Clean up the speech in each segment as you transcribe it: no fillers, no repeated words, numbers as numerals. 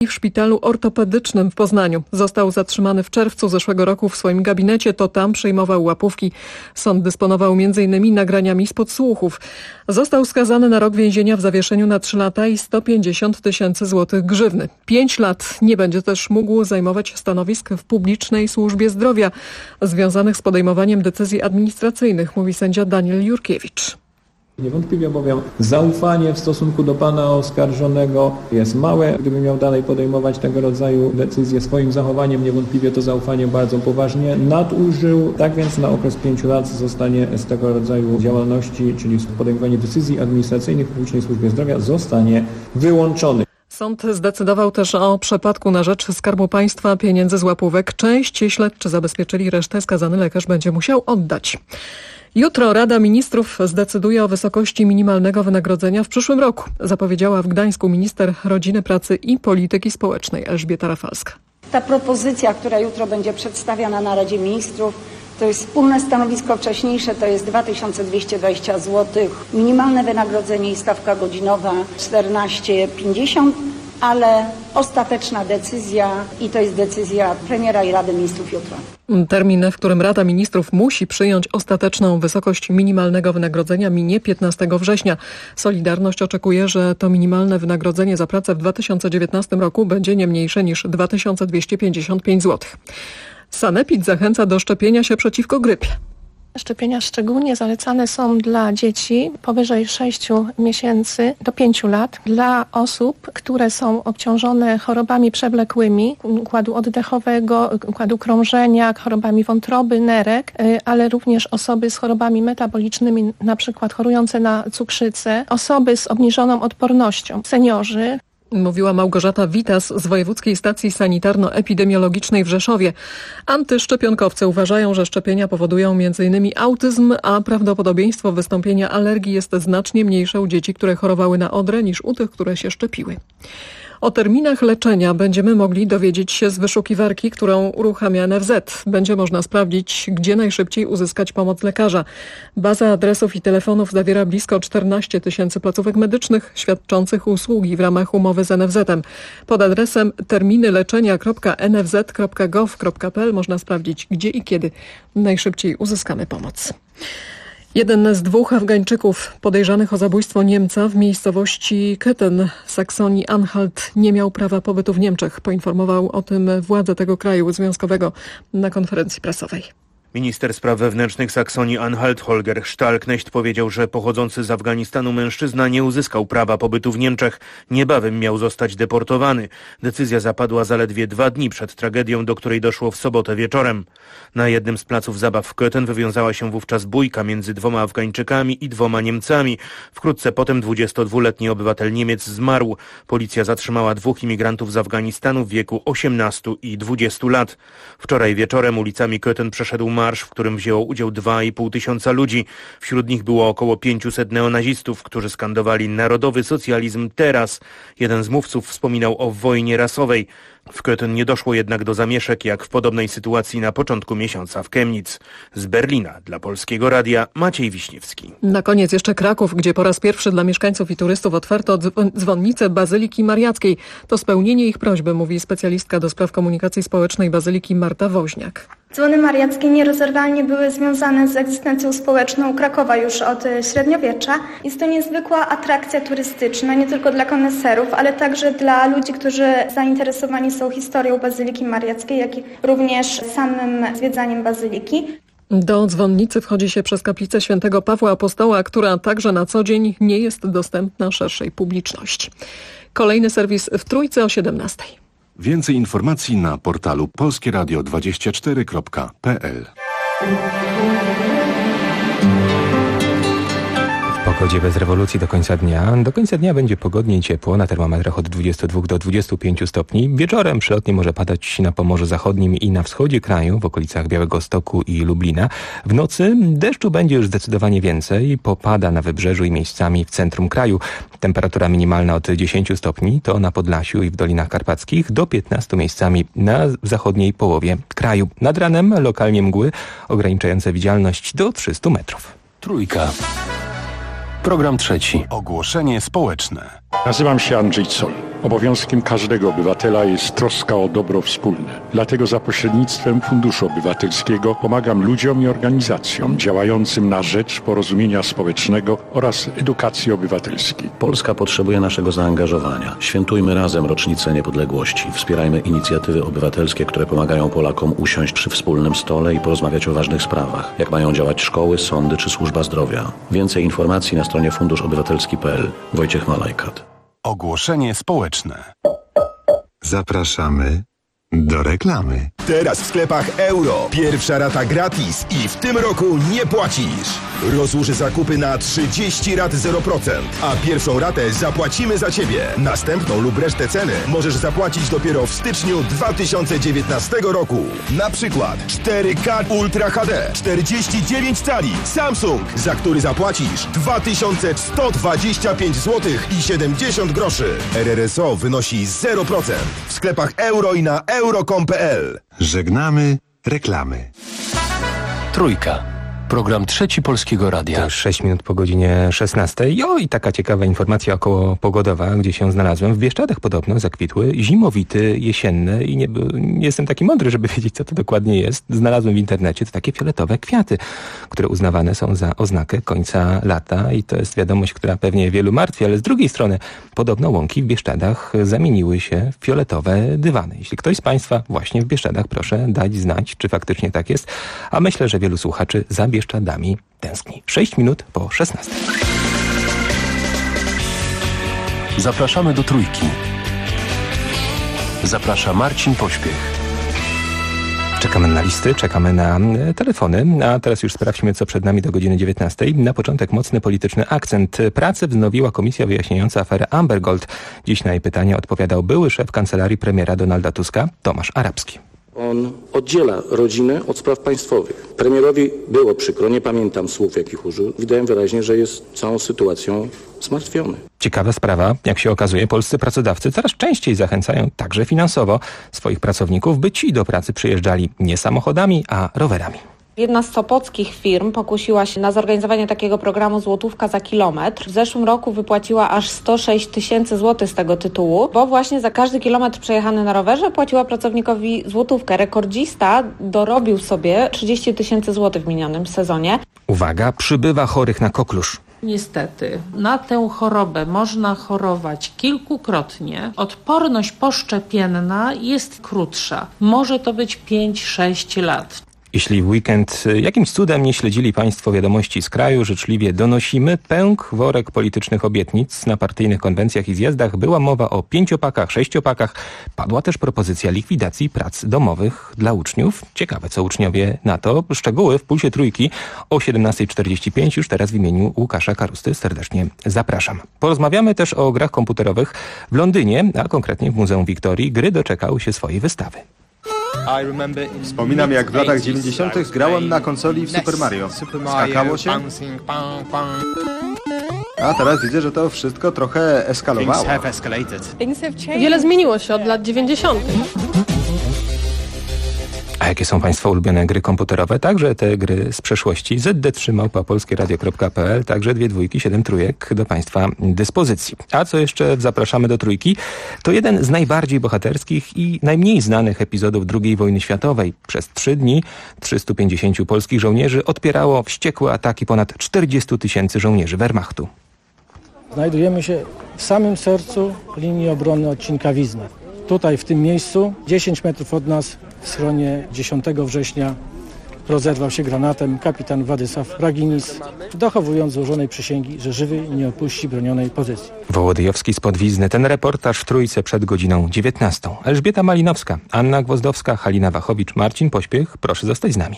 w szpitalu ortopedycznym w Poznaniu. Został zatrzymany w czerwcu zeszłego roku w swoim gabinecie, to tam przejmował łapówki. Sąd dysponował m.in. nagraniami z podsłuchów. Został skazany na rok więzienia w zawieszeniu na 3 lata i 150 000 złotych grzywny. 5 lat nie będzie też mógł zajmować stanowisk w publicznej służbie zdrowia związanych z podejmowaniem decyzji administracyjnych, mówi sędzia Daniel Jurkiewicz. Niewątpliwie bowiem zaufanie w stosunku do pana oskarżonego jest małe. Gdyby miał dalej podejmować tego rodzaju decyzje swoim zachowaniem, niewątpliwie to zaufanie bardzo poważnie nadużył. Tak więc na okres 5 lat zostanie z tego rodzaju działalności, czyli podejmowanie decyzji administracyjnych w publicznej służbie zdrowia, zostanie wyłączony. Sąd zdecydował też o przepadku na rzecz Skarbu Państwa pieniędzy z łapówek. Część śledczy zabezpieczyli, resztę skazany lekarz będzie musiał oddać. Jutro Rada Ministrów zdecyduje o wysokości minimalnego wynagrodzenia w przyszłym roku, zapowiedziała w Gdańsku minister rodziny, pracy i polityki społecznej Elżbieta Rafalska. Ta propozycja, która jutro będzie przedstawiana na Radzie Ministrów, to jest wspólne stanowisko wcześniejsze, to jest 2220 zł. Minimalne wynagrodzenie i stawka godzinowa 14,50, ale ostateczna decyzja i to jest decyzja premiera i Rady Ministrów jutro. Termin, w którym Rada Ministrów musi przyjąć ostateczną wysokość minimalnego wynagrodzenia, minie 15 września. Solidarność oczekuje, że to minimalne wynagrodzenie za pracę w 2019 roku będzie nie mniejsze niż 2255 zł. Sanepid zachęca do szczepienia się przeciwko grypie. Szczepienia szczególnie zalecane są dla dzieci powyżej 6 miesięcy do 5 lat, dla osób, które są obciążone chorobami przewlekłymi, układu oddechowego, układu krążenia, chorobami wątroby, nerek, ale również osoby z chorobami metabolicznymi, na przykład chorujące na cukrzycę, osoby z obniżoną odpornością, seniorzy. Mówiła Małgorzata Witas z Wojewódzkiej Stacji Sanitarno-Epidemiologicznej w Rzeszowie. Antyszczepionkowcy uważają, że szczepienia powodują m.in. autyzm, a prawdopodobieństwo wystąpienia alergii jest znacznie mniejsze u dzieci, które chorowały na odrę, niż u tych, które się szczepiły. O terminach leczenia będziemy mogli dowiedzieć się z wyszukiwarki, którą uruchamia NFZ. Będzie można sprawdzić, gdzie najszybciej uzyskać pomoc lekarza. Baza adresów i telefonów zawiera blisko 14 000 placówek medycznych świadczących usługi w ramach umowy z NFZ-em. Pod adresem terminyleczenia.nfz.gov.pl można sprawdzić, gdzie i kiedy najszybciej uzyskamy pomoc. Jeden z 2 Afgańczyków podejrzanych o zabójstwo Niemca w miejscowości Köthen, Saksonii-Anhalt, nie miał prawa pobytu w Niemczech. Poinformował o tym władze tego kraju związkowego na konferencji prasowej. Minister spraw wewnętrznych Saksonii-Anhalt Holger Stallknecht powiedział, że pochodzący z Afganistanu mężczyzna nie uzyskał prawa pobytu w Niemczech. Niebawem miał zostać deportowany. Decyzja zapadła zaledwie 2 dni przed tragedią, do której doszło w sobotę wieczorem. Na jednym z placów zabaw w Köthen wywiązała się wówczas bójka między 2 Afgańczykami i 2 Niemcami. Wkrótce potem 22-letni obywatel Niemiec zmarł. Policja zatrzymała 2 imigrantów z Afganistanu w wieku 18 i 20 lat. Wczoraj wieczorem ulicami Köthen przeszedł marsz, w którym wzięło udział 2500 ludzi. Wśród nich było około 500 neonazistów, którzy skandowali narodowy socjalizm teraz. Jeden z mówców wspominał o wojnie rasowej. W Köthen nie doszło jednak do zamieszek, jak w podobnej sytuacji na początku miesiąca w Chemnitz. Z Berlina dla Polskiego Radia Maciej Wiśniewski. Na koniec jeszcze Kraków, gdzie po raz pierwszy dla mieszkańców i turystów otwarto dzwonnicę Bazyliki Mariackiej. To spełnienie ich prośby, mówi specjalistka do spraw komunikacji społecznej Bazyliki Marta Woźniak. Dzwony mariackie nierozerwalnie były związane z egzystencją społeczną Krakowa już od średniowiecza. Jest to niezwykła atrakcja turystyczna, nie tylko dla koneserów, ale także dla ludzi, którzy zainteresowani są historią Bazyliki Mariackiej, jak i również samym zwiedzaniem Bazyliki. Do dzwonnicy wchodzi się przez kaplicę Świętego Pawła Apostoła, która także na co dzień nie jest dostępna szerszej publiczności. Kolejny serwis w Trójce o 17:00. Więcej informacji na portalu polskieradio24.pl. W pogodzie bez rewolucji do końca dnia. Do końca dnia będzie pogodnie i ciepło, na termometrach od 22 do 25 stopni. Wieczorem przelotnie może padać na Pomorzu Zachodnim i na wschodzie kraju, w okolicach Białegostoku i Lublina. W nocy deszczu będzie już zdecydowanie więcej, popada na wybrzeżu i miejscami w centrum kraju. Temperatura minimalna od 10 stopni to na Podlasiu i w Dolinach Karpackich, do 15 miejscami na zachodniej połowie kraju. Nad ranem lokalnie mgły ograniczające widzialność do 300 metrów. Trójka. Program trzeci. Ogłoszenie społeczne. Nazywam się Andrzej Zoll. Obowiązkiem każdego obywatela jest troska o dobro wspólne. Dlatego za pośrednictwem Funduszu Obywatelskiego pomagam ludziom i organizacjom działającym na rzecz porozumienia społecznego oraz edukacji obywatelskiej. Polska potrzebuje naszego zaangażowania. Świętujmy razem rocznicę niepodległości. Wspierajmy inicjatywy obywatelskie, które pomagają Polakom usiąść przy wspólnym stole i porozmawiać o ważnych sprawach. Jak mają działać szkoły, sądy czy służba zdrowia. Więcej informacji na stronie funduszobywatelski.pl. Wojciech Malajkat. Ogłoszenie społeczne. Zapraszamy do reklamy. Teraz w sklepach Euro. Pierwsza rata gratis i w tym roku nie płacisz. Rozłóż zakupy na 30 rat 0%, a pierwszą ratę zapłacimy za Ciebie. Następną lub resztę ceny możesz zapłacić dopiero w styczniu 2019 roku. Na przykład 4K Ultra HD 49 cali Samsung, za który zapłacisz 2125 zł i 70 groszy. RRSO wynosi 0%. W sklepach Euro i na euro.com.pl. Żegnamy reklamy. Trójka. Program Trzeci Polskiego Radia. To już 6 minut po godzinie 16. I taka ciekawa informacja okołopogodowa, gdzie się znalazłem. W Bieszczadach podobno zakwitły zimowity jesienne i nie jestem taki mądry, żeby wiedzieć, co to dokładnie jest. Znalazłem w internecie to takie fioletowe kwiaty, które uznawane są za oznakę końca lata i to jest wiadomość, która pewnie wielu martwi, ale z drugiej strony podobno łąki w Bieszczadach zamieniły się w fioletowe dywany. Jeśli ktoś z Państwa właśnie w Bieszczadach, proszę dać znać, czy faktycznie tak jest, a myślę, że wielu słuchaczy za Bieszczadami tęskni. 6 minut po 16. Zapraszamy do Trójki. Zaprasza Marcin Pośpiech. Czekamy na listy, czekamy na telefony, a teraz już sprawdźmy, co przed nami do godziny 19. Na początek mocny polityczny akcent. Pracę wznowiła komisja wyjaśniająca aferę Amber Gold. Dziś na jej pytania odpowiadał były szef kancelarii premiera Donalda Tuska, Tomasz Arabski. On oddziela rodzinę od spraw państwowych. Premierowi było przykro, nie pamiętam słów, jakich użył. Widać wyraźnie, że jest całą sytuacją zmartwiony. Ciekawa sprawa, jak się okazuje, polscy pracodawcy coraz częściej zachęcają także finansowo swoich pracowników, by ci do pracy przyjeżdżali nie samochodami, a rowerami. Jedna z sopockich firm pokusiła się na zorganizowanie takiego programu Złotówka za kilometr. W zeszłym roku wypłaciła aż 106 tysięcy złotych z tego tytułu, bo właśnie za każdy kilometr przejechany na rowerze płaciła pracownikowi złotówkę. Rekordzista dorobił sobie 30 tysięcy złotych w minionym sezonie. Uwaga, przybywa chorych na koklusz. Niestety, na tę chorobę można chorować kilkukrotnie. Odporność poszczepienna jest krótsza. Może to być 5-6 lat. Jeśli w weekend jakimś cudem nie śledzili Państwo wiadomości z kraju, życzliwie donosimy. Pękł worek politycznych obietnic. Na partyjnych konwencjach i zjazdach była mowa o 5-pakach, 6-pakach. Padła też propozycja likwidacji prac domowych dla uczniów. Ciekawe, co uczniowie na to. Szczegóły w Pulsie Trójki o 17:45. Już teraz w imieniu Łukasza Karusty serdecznie zapraszam. Porozmawiamy też o grach komputerowych w Londynie, a konkretnie w Muzeum Wiktorii. Gry doczekały się swojej wystawy. Wspominam, jak w latach 90. grałem na konsoli w Super Mario. Skakało się. A teraz widzę, że to wszystko trochę eskalowało. Wiele zmieniło się od lat 90. A jakie są Państwa ulubione gry komputerowe? Także te gry z przeszłości. ZD3@polskieradio.pl, także 2 2 7 trójek do Państwa dyspozycji. A co jeszcze zapraszamy do Trójki? To jeden z najbardziej bohaterskich i najmniej znanych epizodów II wojny światowej. Przez 3 dni 350 polskich żołnierzy odpierało wściekłe ataki ponad 40 tysięcy żołnierzy Wehrmachtu. Znajdujemy się w samym sercu linii obrony odcinka Wizna. Tutaj, w tym miejscu, 10 metrów od nas, w schronie 10 września rozerwał się granatem kapitan Władysław Raginis, dochowując złożonej przysięgi, że żywy nie opuści bronionej pozycji. Wołodyjowski spod Wizny. Ten reportaż w Trójce przed godziną 19. Elżbieta Malinowska, Anna Gwozdowska, Halina Wachowicz, Marcin Pośpiech. Proszę zostać z nami.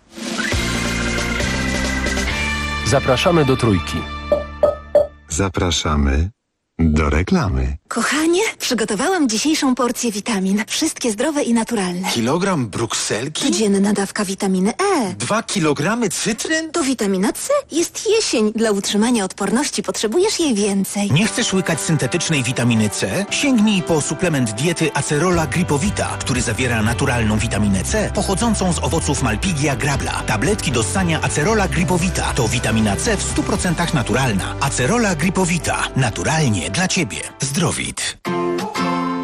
Zapraszamy do Trójki. Zapraszamy do reklamy. Kochanie, przygotowałam dzisiejszą porcję witamin. Wszystkie zdrowe i naturalne. Kilogram brukselki? Codzienna dawka witaminy E. 2 kilogramy cytryn? To witamina C. Jest jesień. Dla utrzymania odporności potrzebujesz jej więcej. Nie chcesz łykać syntetycznej witaminy C? Sięgnij po suplement diety Acerola Gripowita, który zawiera naturalną witaminę C pochodzącą z owoców Malpighia grabla. Tabletki do ssania Acerola Gripowita to witamina C w 100% naturalna. Acerola Gripowita. Naturalnie dla Ciebie. Zdrowit.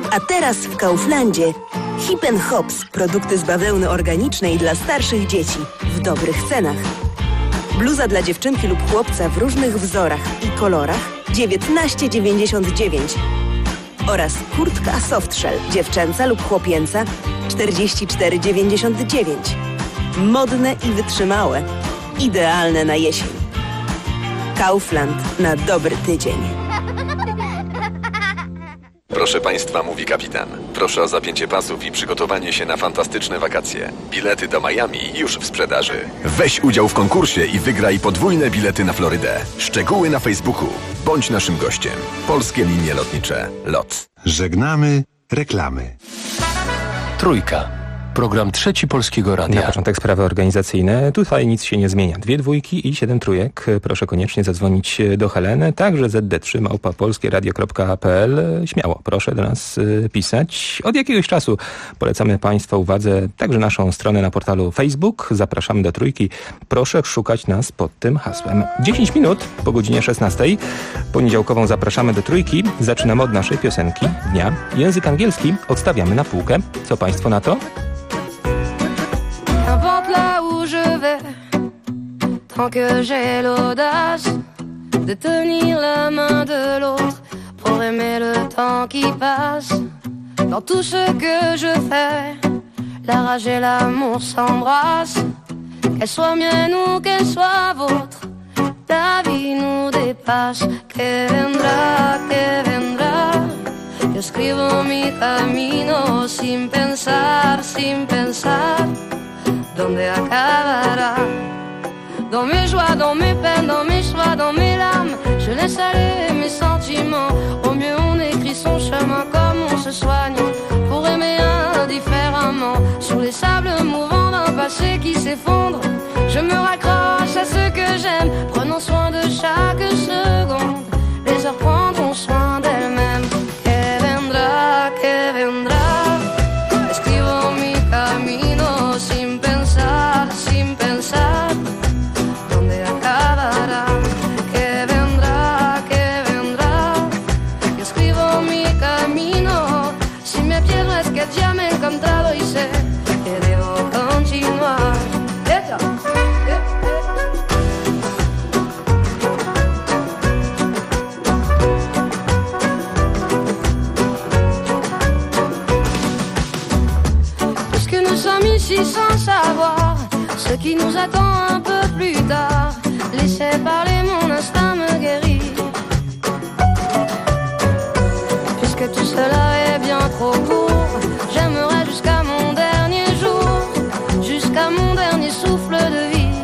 A teraz w Kauflandzie Hip & Hops. Produkty z bawełny organicznej dla starszych dzieci. W dobrych cenach. Bluza dla dziewczynki lub chłopca w różnych wzorach i kolorach 19,99. Oraz kurtka softshell dziewczęca lub chłopięca 44,99. Modne i wytrzymałe. Idealne na jesień. Kaufland na dobry tydzień. Proszę Państwa, mówi kapitan. Proszę o zapięcie pasów i przygotowanie się na fantastyczne wakacje. Bilety do Miami już w sprzedaży. Weź udział w konkursie i wygraj podwójne bilety na Florydę. Szczegóły na Facebooku. Bądź naszym gościem. Polskie Linie Lotnicze. LOT. Żegnamy reklamy. Trójka. Program Trzeci Polskiego Radia. Na początek sprawy organizacyjne. Tutaj nic się nie zmienia. 2 dwójki i 7 trójek. Proszę koniecznie zadzwonić do Heleny. Także zd3@polskieradio.pl. Śmiało, proszę do nas pisać. Od jakiegoś czasu polecamy Państwa uwadze także naszą stronę na portalu Facebook. Zapraszamy do Trójki. Proszę szukać nas pod tym hasłem. 10 minut po godzinie 16. Poniedziałkową zapraszamy do Trójki. Zaczynamy od naszej piosenki dnia. Język angielski odstawiamy na półkę. Co Państwo na to? Qu'importe là où je vais, tant que j'ai l'audace de tenir la main de l'autre pour aimer le temps qui passe. Dans tout ce que je fais, la rage et l'amour s'embrassent. Qu'elle soit mienne ou qu'elle soit vôtre, la vie nous dépasse. Que vendrá, que vendrá. Yo escribo mi camino sin pensar, sin pensar. Donde acabará. Dans mes joies, dans mes peines, dans mes choix, dans mes larmes, je laisse aller mes sentiments. Au mieux on écrit son chemin comme on se soigne pour aimer indifféremment. Sur les sables mouvants d'un passé qui s'effondre, je me raccroche à ce que j'aime, prenons soin de chaque seconde. Les heures prendront soin d'elles-mêmes. Que vendrá, que vendrá. Escribo mi camino sin pensar, sin pensar dónde acabará. Que vendrá, que vendrá. Yo escribo mi camino. Si me pierdo es que ya me he encontrado y sé que debo continuar. Puisque nous sommes ici sans savoir ce qui nous attend un peu plus tard, laissez parler, mon instinct me guérit. Puisque tout cela est bien trop court, j'aimerais jusqu'à mon dernier jour, jusqu'à mon dernier souffle de vie.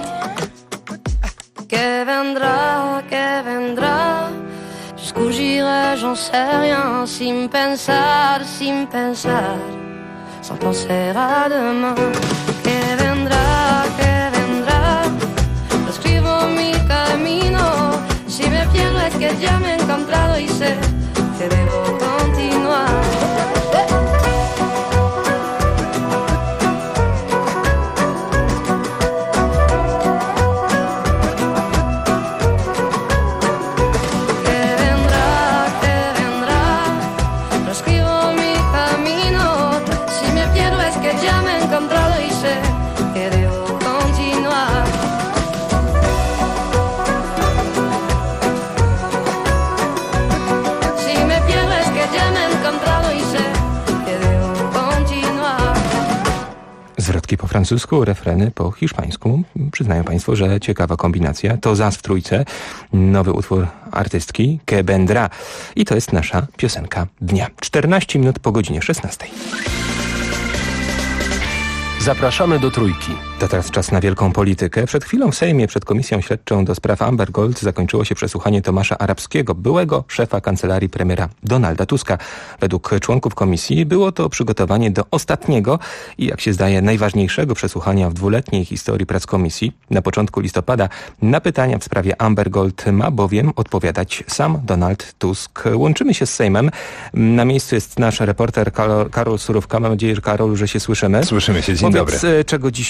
Que vendrá, jusqu'où j'irai, j'en sais rien, sin pensar, sin pensar. Sans penser à demain. Que vendrá, yo escribo mi camino. Si me pierdo es que ya me he encontrado y sé que debo continuar. Zwrotki po francusku, refreny po hiszpańsku. Przyznają Państwo, że ciekawa kombinacja. To zas w trójce. Nowy utwór artystki Que vendrá. I to jest nasza piosenka dnia. 14 minut po godzinie 16. Zapraszamy do Trójki. To teraz czas na wielką politykę. Przed chwilą w Sejmie przed Komisją Śledczą do spraw Amber Gold zakończyło się przesłuchanie Tomasza Arabskiego, byłego szefa kancelarii premiera Donalda Tuska. Według członków komisji było to przygotowanie do ostatniego i, jak się zdaje, najważniejszego przesłuchania w 2-letniej historii prac komisji. Na początku listopada na pytania w sprawie Amber Gold ma bowiem odpowiadać sam Donald Tusk. Łączymy się z Sejmem. Na miejscu jest nasz reporter Karol Surówka. Mam nadzieję, że Karol, że się słyszymy. Słyszymy się. Dzień dobry. Czego dziś konkretnie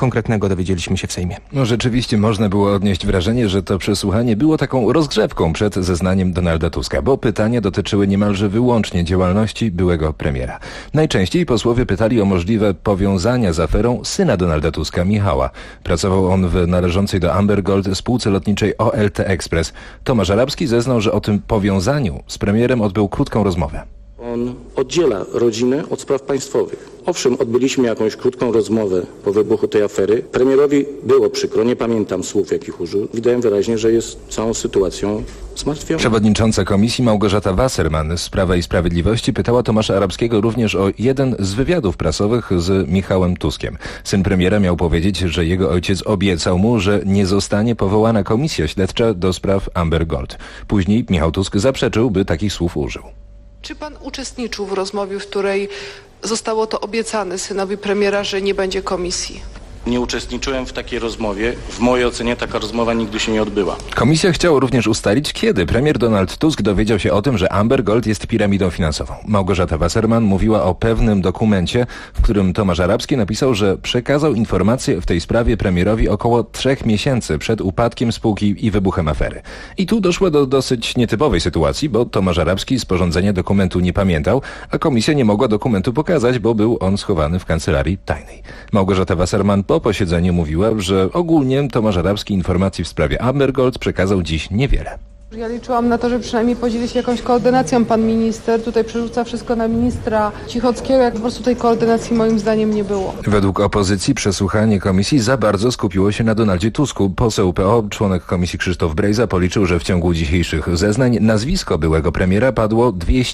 konkretnego dowiedzieliśmy się w Sejmie. No rzeczywiście można było odnieść wrażenie, że to przesłuchanie było taką rozgrzewką przed zeznaniem Donalda Tuska, bo pytania dotyczyły niemalże wyłącznie działalności byłego premiera. Najczęściej posłowie pytali o możliwe powiązania z aferą syna Donalda Tuska, Michała. Pracował on w należącej do Amber Gold spółce lotniczej OLT Express. Tomasz Arabski zeznał, że o tym powiązaniu z premierem odbył krótką rozmowę. On oddziela rodzinę od spraw państwowych. Owszem, odbyliśmy jakąś krótką rozmowę po wybuchu tej afery. Premierowi było przykro, nie pamiętam słów, jakich użył. Widać wyraźnie, że jest całą sytuacją zmartwiony. Przewodnicząca komisji Małgorzata Wasserman z Prawa i Sprawiedliwości pytała Tomasza Arabskiego również o jeden z wywiadów prasowych z Michałem Tuskiem. Syn premiera miał powiedzieć, że jego ojciec obiecał mu, że nie zostanie powołana komisja śledcza do spraw Amber Gold. Później Michał Tusk zaprzeczył, by takich słów użył. Czy pan uczestniczył w rozmowie, w której zostało to obiecane synowi premiera, że nie będzie komisji? Nie uczestniczyłem w takiej rozmowie. W mojej ocenie taka rozmowa nigdy się nie odbyła. Komisja chciała również ustalić, kiedy premier Donald Tusk dowiedział się o tym, że Amber Gold jest piramidą finansową. Małgorzata Wasserman mówiła o pewnym dokumencie, w którym Tomasz Arabski napisał, że przekazał informacje w tej sprawie premierowi około 3 miesięcy przed upadkiem spółki i wybuchem afery. I tu doszło do dosyć nietypowej sytuacji, bo Tomasz Arabski sporządzenia dokumentu nie pamiętał, a komisja nie mogła dokumentu pokazać, bo był on schowany w kancelarii tajnej. Małgorzata Wasserman po posiedzeniu mówiła, że ogólnie Tomasz Arabski informacji w sprawie Amber Gold przekazał dziś niewiele. Ja liczyłam na to, że przynajmniej podzieli się jakąś koordynacją pan minister. Tutaj przerzuca wszystko na ministra Cichockiego, jak po prostu tej koordynacji moim zdaniem nie było. Według opozycji przesłuchanie komisji za bardzo skupiło się na Donaldzie Tusku. Poseł PO, członek komisji Krzysztof Brejza policzył, że w ciągu dzisiejszych zeznań nazwisko byłego premiera padło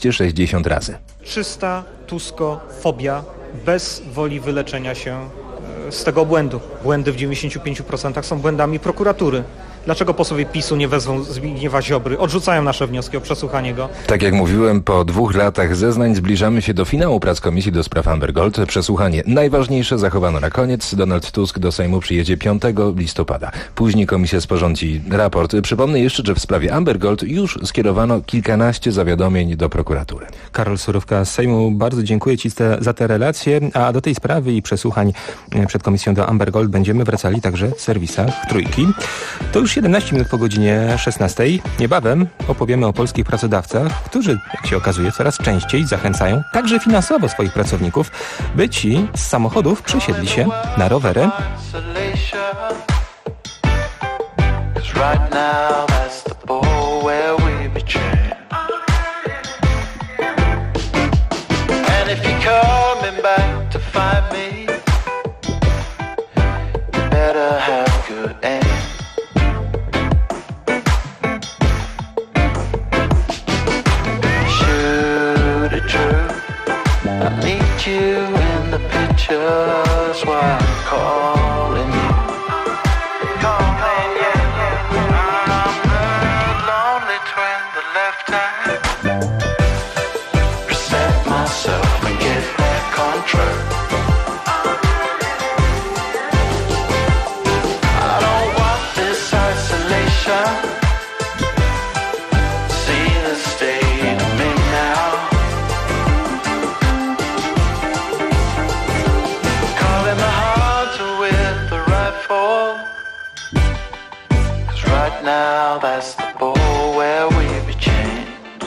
260 razy. Czysta tuskofobia bez woli wyleczenia się z tego błędu. Błędy w 95% są błędami prokuratury. Dlaczego posłowie PiS-u nie wezwą Zbigniewa Ziobry? Odrzucają nasze wnioski o przesłuchanie go. Tak jak mówiłem, po 2 latach zeznań zbliżamy się do finału prac Komisji do spraw Amber Gold. Przesłuchanie najważniejsze zachowano na koniec. Donald Tusk do Sejmu przyjedzie 5 listopada. Później komisja sporządzi raport. Przypomnę jeszcze, że w sprawie Amber Gold już skierowano kilkanaście zawiadomień do prokuratury. Karol Surówka z Sejmu, bardzo dziękuję Ci za te relacje, a do tej sprawy i przesłuchań przed Komisją do Amber Gold będziemy wracali także w serwisach Trójki. To już 17 minut po godzinie 16. Niebawem opowiemy o polskich pracodawcach, którzy, jak się okazuje, coraz częściej zachęcają także finansowo swoich pracowników, by ci z samochodów przesiedli się na rowery. You in the pictures while I'm calling you. Calling you. I'm the lonely twin, the left hand. Reset myself and get back on track. I don't want this isolation. See the state of me now. Now that's the ball where we be chained.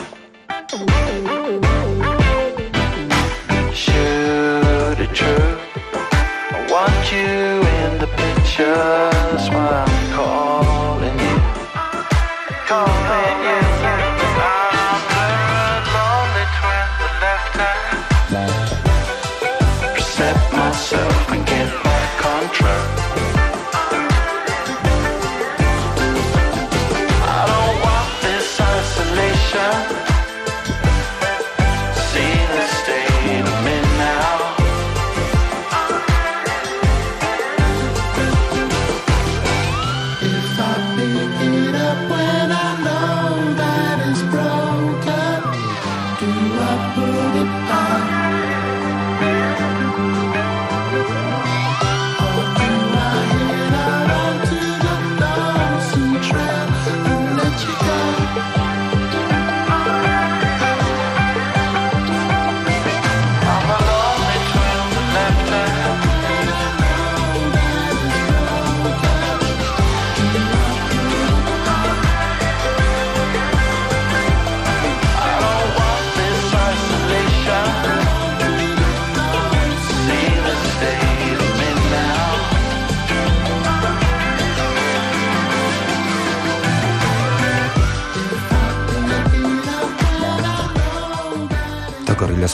Shoot it true. I want you in the pictures while I'm calling you. Calling you. I'm the lonely twin, the left hand. Reset myself and get back on track.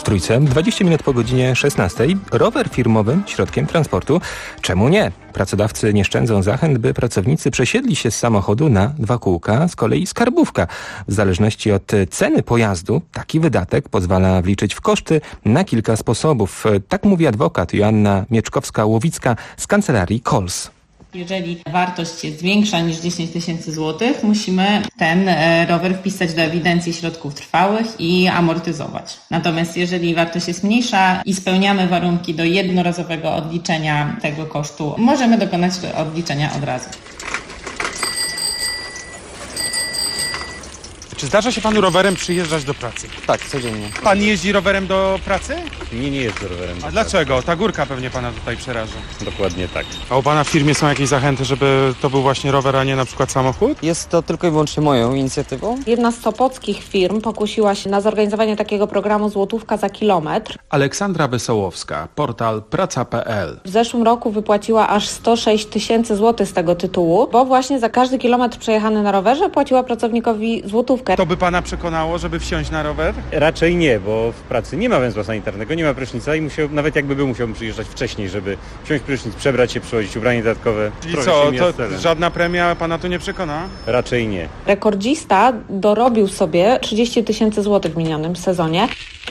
w Trójce. 20 minut po godzinie 16. Rower firmowy środkiem transportu. Czemu nie? Pracodawcy nie szczędzą zachęt, by pracownicy przesiedli się z samochodu na 2 kółka, z kolei skarbówka. W zależności od ceny pojazdu taki wydatek pozwala wliczyć w koszty na kilka sposobów. Tak mówi adwokat Joanna Mieczkowska-Łowicka z kancelarii Cols. Jeżeli wartość jest większa niż 10 tysięcy złotych, musimy ten rower wpisać do ewidencji środków trwałych i amortyzować. Natomiast jeżeli wartość jest mniejsza i spełniamy warunki do jednorazowego odliczenia tego kosztu, możemy dokonać odliczenia od razu. Czy zdarza się panu rowerem przyjeżdżać do pracy? Tak, codziennie. Pan jeździ rowerem do pracy? Nie jeżdżę rowerem. A dlaczego? Ta górka pewnie pana tutaj przeraża. Dokładnie tak. A u pana w firmie są jakieś zachęty, żeby to był właśnie rower, a nie na przykład samochód? Jest to tylko i wyłącznie moją inicjatywą. Jedna z sopockich firm pokusiła się na zorganizowanie takiego programu złotówka za kilometr. Aleksandra Wesołowska, portal praca.pl. W zeszłym roku wypłaciła aż 106 tysięcy złotych z tego tytułu, bo właśnie za każdy kilometr przejechany na rowerze płaciła pracownikowi złotówkę. To by pana przekonało, żeby wsiąść na rower? Raczej nie, bo w pracy nie ma węzła sanitarnego, nie ma prysznica i nawet jakby był, musiałbym przyjeżdżać wcześniej, żeby wziąć prysznic, przebrać się, przychodzić ubranie dodatkowe. Czyli co, to żadna premia pana tu nie przekona? Raczej nie. Rekordzista dorobił sobie 30 tysięcy złotych w minionym sezonie.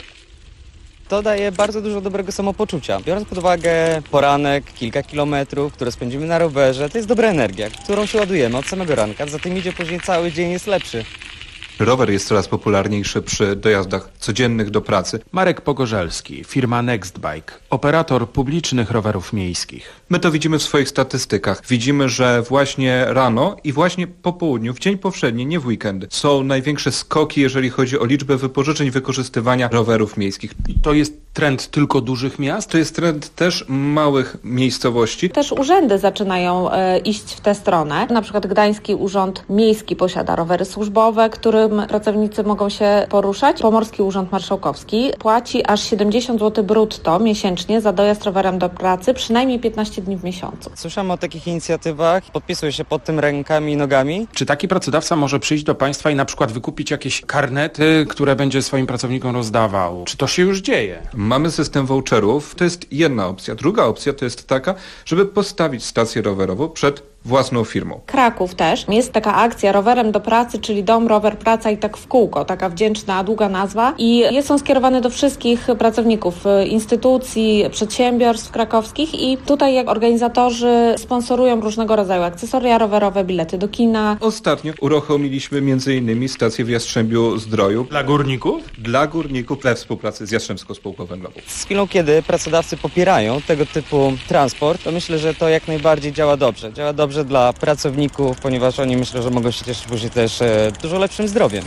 To daje bardzo dużo dobrego samopoczucia. Biorąc pod uwagę poranek, kilka kilometrów, które spędzimy na rowerze, to jest dobra energia, którą się ładujemy od samego ranka. Za tym idzie później cały dzień jest lepszy. Rower jest coraz popularniejszy przy dojazdach codziennych do pracy. Marek Pogorzelski, firma Nextbike, operator publicznych rowerów miejskich. My to widzimy w swoich statystykach. Widzimy, że właśnie rano i właśnie po południu, w dzień powszedni, nie w weekendy, są największe skoki, jeżeli chodzi o liczbę wypożyczeń wykorzystywania rowerów miejskich. I to jest trend tylko dużych miast? To jest trend też małych miejscowości. Też urzędy zaczynają iść w tę stronę. Na przykład Gdański Urząd Miejski posiada rowery służbowe, którym pracownicy mogą się poruszać. Pomorski Urząd Marszałkowski płaci aż 70 zł brutto miesięcznie za dojazd rowerem do pracy, przynajmniej 15 dni w miesiącu. Słyszałem o takich inicjatywach, podpisuję się pod tym rękami i nogami. Czy taki pracodawca może przyjść do państwa i na przykład wykupić jakieś karnety, które będzie swoim pracownikom rozdawał? Czy to się już dzieje? Mamy system voucherów, to jest jedna opcja. Druga opcja to jest taka, żeby postawić stację rowerową przed własną firmą. Kraków też. Jest taka akcja rowerem do pracy, czyli dom, rower, praca i tak w kółko. Taka wdzięczna, długa nazwa. I są skierowane do wszystkich pracowników instytucji, przedsiębiorstw krakowskich i tutaj jak organizatorzy sponsorują różnego rodzaju akcesoria rowerowe, bilety do kina. Ostatnio uruchomiliśmy m.in. stację w Jastrzębiu Zdroju. Dla górników? Dla górników we współpracy z Jastrzębską Spółką Węglową. Z chwilą, kiedy pracodawcy popierają tego typu transport, to myślę, że to jak najbardziej działa dobrze. Działa dobrze dla pracowników, ponieważ oni myślę, że mogą się cieszyć później też dużo lepszym zdrowiem.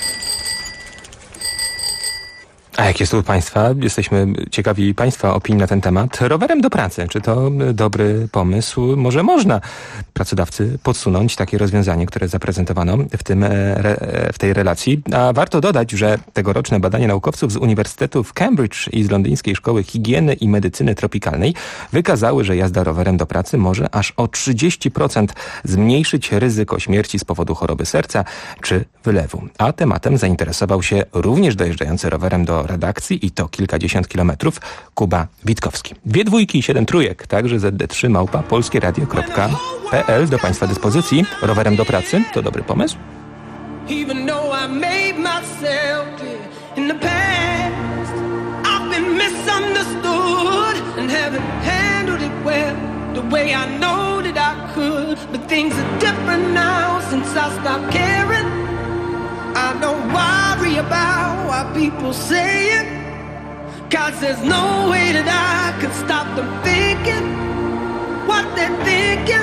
A jak jest u Państwa? Jesteśmy ciekawi Państwa opinii na ten temat. Rowerem do pracy. Czy to dobry pomysł? Może można pracodawcy podsunąć takie rozwiązanie, które zaprezentowano w tej relacji. A warto dodać, że tegoroczne badanie naukowców z Uniwersytetu w Cambridge i z Londyńskiej Szkoły Higieny i Medycyny Tropikalnej wykazały, że jazda rowerem do pracy może aż o 30% zmniejszyć ryzyko śmierci z powodu choroby serca czy wylewu. A tematem zainteresował się również dojeżdżający rowerem do redakcji i to kilkadziesiąt kilometrów Kuba Witkowski. 2 dwójki i 7 trójek, także zd3@polskieradio.pl do Państwa dyspozycji. Rowerem do pracy to dobry pomysł? Even though I made myself clear in the past, I've been misunderstood and haven't handled it well the way I know that I could. But things are different now since I stopped caring. I don't worry about what people saying, 'cause there's no way that I could stop them thinking what they're thinking.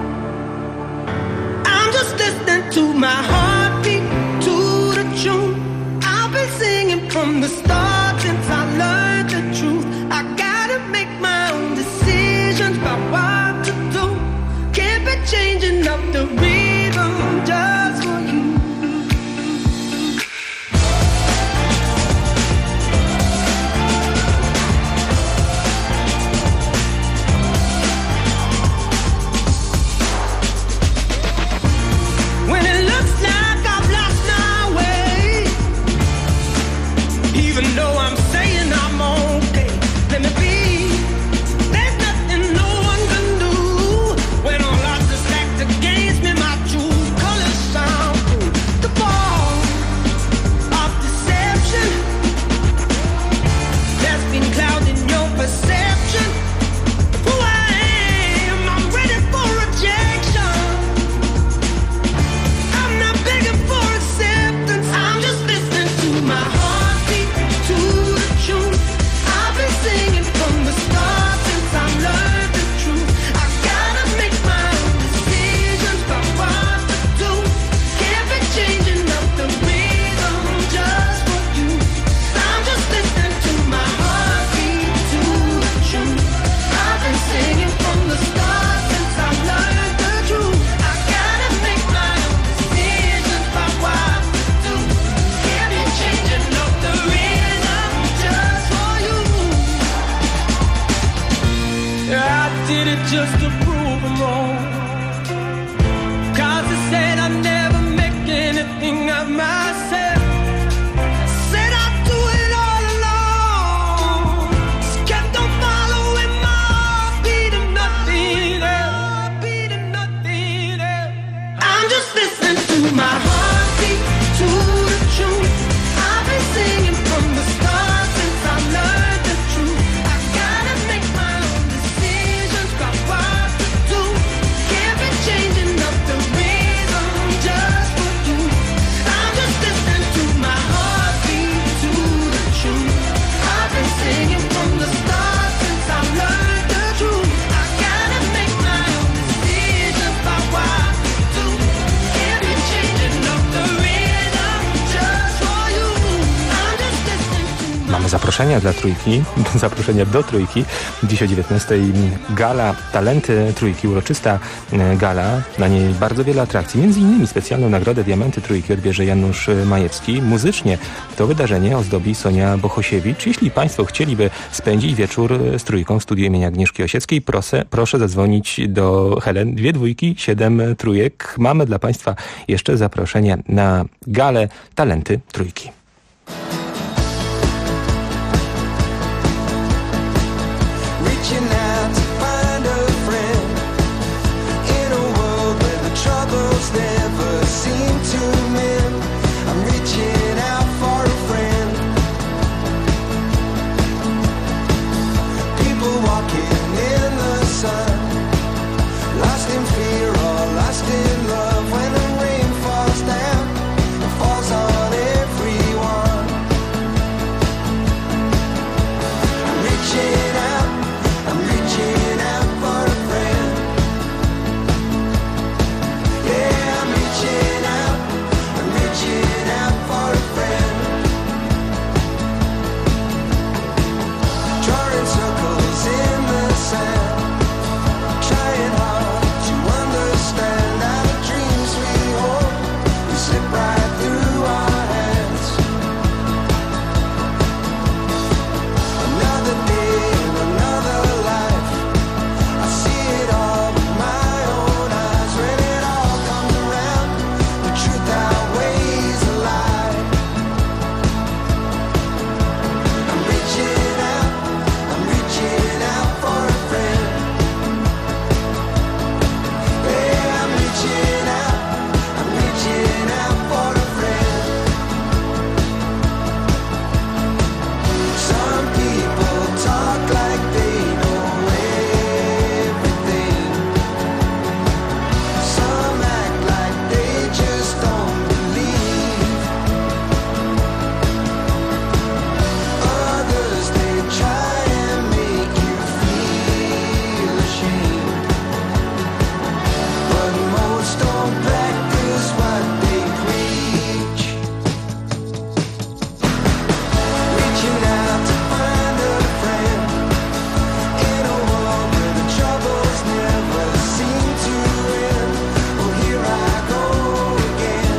I'm just listening to my heartbeat, to the tune I've been singing from the start since I learned the truth. I gotta make my own decisions about what to do. Can't be changing up the rhythm just for you. When it looks like I've lost my way, even though I'm saying did it just to prove them wrong. 'Cause they said I'd never make anything of myself. Said I'd do it all alone. Just kept on following my heartbeat and nothing else. I'm just listening to my heartbeat, to the truth. I've been singing from the start since I learned the truth. I gotta make my own decisions about what to do. Can't be changing up the rhythm just for you. I'm just listening to my heartbeat, to the truth. I've been singing from the start since I learned the truth. I gotta make my own decisions about what to do. Can't be changing up the rhythm just for you. I'm just listening to Mamy zaproszenia dla Trójki, zaproszenia do Trójki. Dziś o 19:00 gala Talenty Trójki, uroczysta gala. Na niej bardzo wiele atrakcji, między innymi specjalną nagrodę Diamenty Trójki odbierze Janusz Majewski. Muzycznie to wydarzenie ozdobi Sonia Bohosiewicz. Jeśli Państwo chcieliby spędzić wieczór z Trójką w studiu imienia Agnieszki Osieckiej, proszę zadzwonić do Helen 2 2 7 trójek. Mamy dla Państwa jeszcze zaproszenie na galę Talenty Trójki. Reaching out to find a friend in a world where the troubles never seem to mend. I'm reaching out for a friend. People walking in the sun, lost in fear or lost in love. When the rain falls down, it falls on everyone. I'm reaching out. I'm reaching out for a friend. Yeah, I'm reaching out. I'm reaching out for a friend. Drawing circles in the sand, trying hard to understand how the dreams we hold will slip right through our hands. Another day and another life. I see it all with my own eyes. When it all comes around, the truth outweighs the lie. I'm reaching out for a friend. Yeah, I'm reaching out for a friend. Some people talk like they know everything. Some act like they just don't believe. Others, they try and make you feel ashamed. But most don't practice what they preach. Reaching out to find a friend in a world where the troubles never seem to end. Oh, here I go again.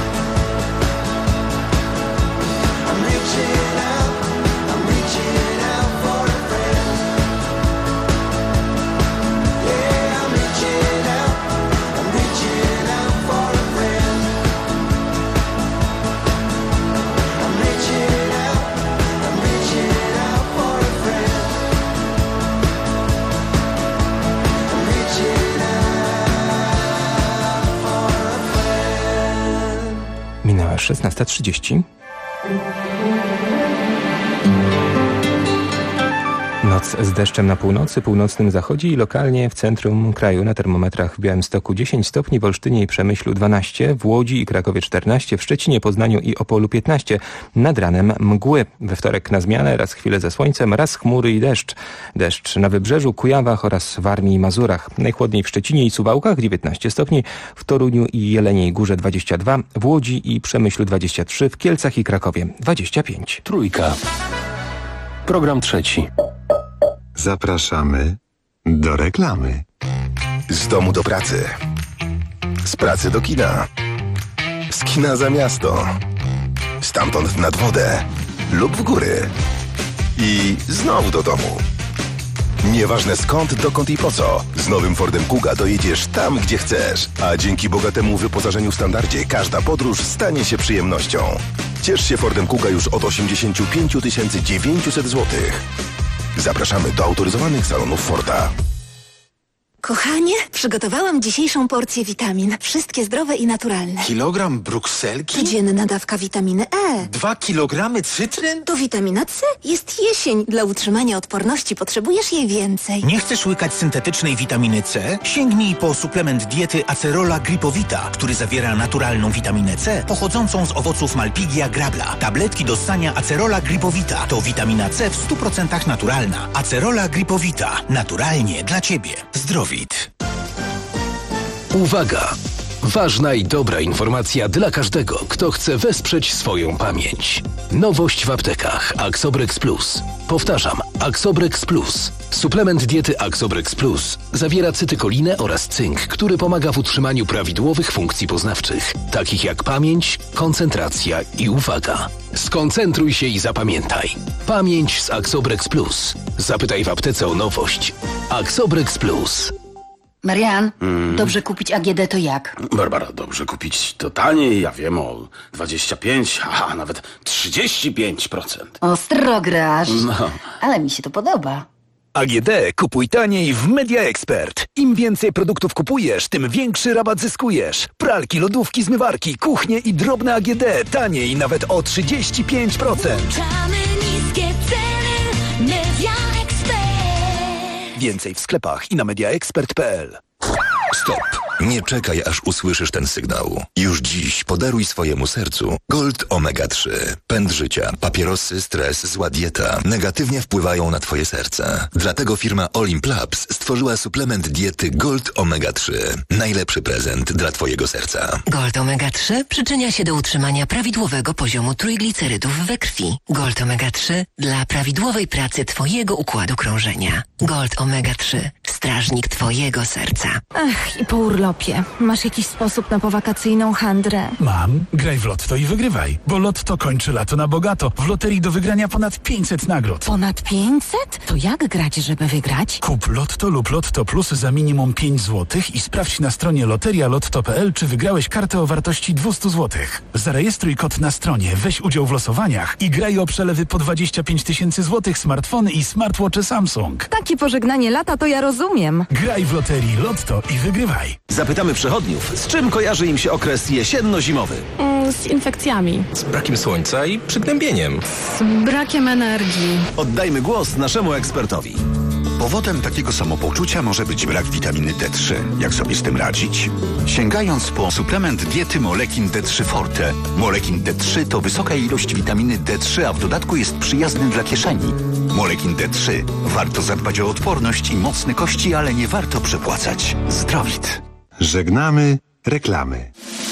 I'm reaching out for a friend. Yeah, I'm reaching out for a friend. I'm reaching out for a friend. I'm reaching out for a friend. Minęła 16:30. Noc z deszczem na północy, północnym zachodzie i lokalnie w centrum kraju. Na termometrach w Białymstoku 10 stopni, w Olsztynie i Przemyślu 12, w Łodzi i Krakowie 14, w Szczecinie, Poznaniu i Opolu 15. Nad ranem mgły. We wtorek na zmianę raz chwilę ze słońcem, raz chmury i deszcz. Deszcz na Wybrzeżu, Kujawach oraz Warmii i Mazurach. Najchłodniej w Szczecinie i Suwałkach 19 stopni, w Toruniu i Jeleniej Górze 22, w Łodzi i Przemyślu 23, w Kielcach i Krakowie 25. Trójka. Program trzeci. Zapraszamy do reklamy. Z domu do pracy. Z pracy do kina. Z kina za miasto. Stamtąd nad wodę lub w góry. I znowu do domu. Nieważne skąd, dokąd i po co. Z nowym Fordem Kuga dojedziesz tam, gdzie chcesz. A dzięki bogatemu wyposażeniu w standardzie każda podróż stanie się przyjemnością. Ciesz się Fordem Kuga już od 85 900 zł. Zapraszamy do autoryzowanych salonów Forda. Kochanie, przygotowałam dzisiejszą porcję witamin. Wszystkie zdrowe i naturalne. Kilogram brukselki? Codzienna dawka witaminy E. 2 kilogramy cytryn? To witamina C. Jest jesień. Dla utrzymania odporności potrzebujesz jej więcej. Nie chcesz łykać syntetycznej witaminy C? Sięgnij po suplement diety Acerola Gripowita, który zawiera naturalną witaminę C pochodzącą z owoców Malpigia grabla. Tabletki do ssania Acerola Gripowita to witamina C w 100% naturalna. Acerola Gripowita. Naturalnie dla Ciebie. Zdrowit. Uwaga! Ważna i dobra informacja dla każdego, kto chce wesprzeć swoją pamięć. Nowość w aptekach Axobrex Plus. Powtarzam, Axobrex Plus. Suplement diety Axobrex Plus zawiera cytykolinę oraz cynk, który pomaga w utrzymaniu prawidłowych funkcji poznawczych, takich jak pamięć, koncentracja i uwaga. Skoncentruj się i zapamiętaj. Pamięć z Axobrex Plus. Zapytaj w aptece o nowość. Axobrex Plus. Marian, dobrze kupić AGD to jak? Barbara, dobrze kupić to taniej, ja wiem, o 25, a nawet 35%. Ostro grasz, No. ale mi się to podoba. AGD kupuj taniej w Media Expert. Im więcej produktów kupujesz, tym większy rabat zyskujesz. Pralki, lodówki, zmywarki, kuchnie i drobne AGD taniej nawet o 35%. Niskie ceny Media Expert. Więcej w sklepach i na mediaexpert.pl. Stop! Nie czekaj, aż usłyszysz ten sygnał. Już dziś podaruj swojemu sercu Gold Omega 3. Pęd życia, papierosy, stres, zła dieta negatywnie wpływają na twoje serce. Dlatego firma Olimp Labs stworzyła suplement diety Gold Omega 3. Najlepszy prezent dla twojego serca. Gold Omega 3 przyczynia się do utrzymania prawidłowego poziomu trójglicerydów we krwi. Gold Omega 3 dla prawidłowej pracy twojego układu krążenia. Gold Omega 3. Strażnik twojego serca. Ach, i po urlopie. Masz jakiś sposób na powakacyjną handrę? Mam. Graj w Lotto i wygrywaj. Bo Lotto kończy lato na bogato. W loterii do wygrania ponad 500 nagród. Ponad 500? To jak grać, żeby wygrać? Kup Lotto lub Lotto Plus za minimum 5 zł i sprawdź na stronie loterialotto.pl, czy wygrałeś kartę o wartości 200 zł. Zarejestruj kod na stronie, weź udział w losowaniach i graj o przelewy po 25 000 zł, smartfony i smartwatche Samsung. Takie pożegnanie lata to ja rozumiem. Graj w loterii Lotto i wygrywaj. Zapytamy przechodniów, z czym kojarzy im się okres jesienno-zimowy? Z infekcjami. Z brakiem słońca i przygnębieniem. Z brakiem energii. Oddajmy głos naszemu ekspertowi. Powodem takiego samopoczucia może być brak witaminy D3. Jak sobie z tym radzić? Sięgając po suplement diety Molekin D3 Forte. Molekin D3 to wysoka ilość witaminy D3, a w dodatku jest przyjazny dla kieszeni. Molekin D3. Warto zadbać o odporność i mocne kości, ale nie warto przepłacać. Zdrowit. Żegnamy reklamy.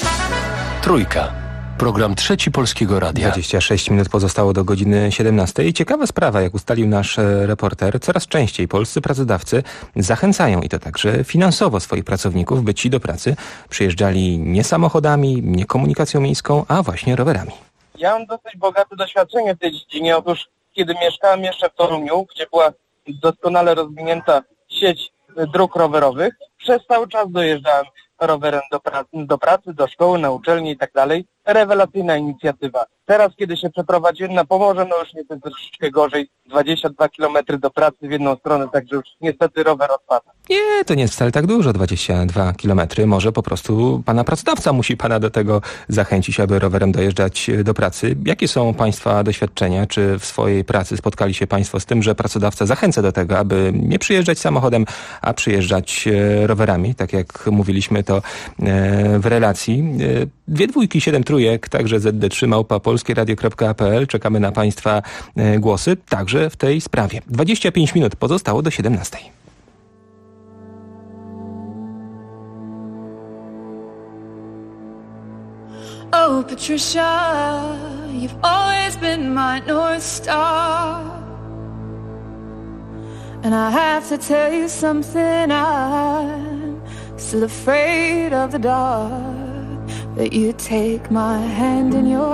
Trójka. Program Trzeci Polskiego Radia. 26 minut pozostało do godziny 17. Ciekawa sprawa, jak ustalił nasz reporter, coraz częściej polscy pracodawcy zachęcają, i to także finansowo, swoich pracowników, by ci do pracy przyjeżdżali nie samochodami, nie komunikacją miejską, a właśnie rowerami. Ja mam dosyć bogate doświadczenie w tej dziedzinie. Otóż kiedy mieszkałem jeszcze w Toruniu, gdzie była doskonale rozwinięta sieć dróg rowerowych, przez cały czas dojeżdżałem rowerem do pracy, do szkoły, na uczelni i tak dalej. Rewelacyjna inicjatywa. Teraz, kiedy się przeprowadziłem na Pomorze, no już niestety troszeczkę gorzej. 22 km do pracy w jedną stronę, także już niestety rower odpada. Nie, to nie jest wcale tak dużo, 22 kilometry. Może po prostu pana pracodawca musi pana do tego zachęcić, aby rowerem dojeżdżać do pracy. Jakie są państwa doświadczenia? Czy w swojej pracy spotkali się państwo z tym, że pracodawca zachęca do tego, aby nie przyjeżdżać samochodem, a przyjeżdżać rowerami? Tak jak mówiliśmy to w relacji. 2 dwójki, 7 trójek, także zd3@polskieradio.pl. Czekamy na państwa głosy, także w tej sprawie. 25 minut pozostało do 17. Oh, Patricia, you've always been my North Star. And I have to tell you something, I'm still afraid of the dark. That you take my hand in your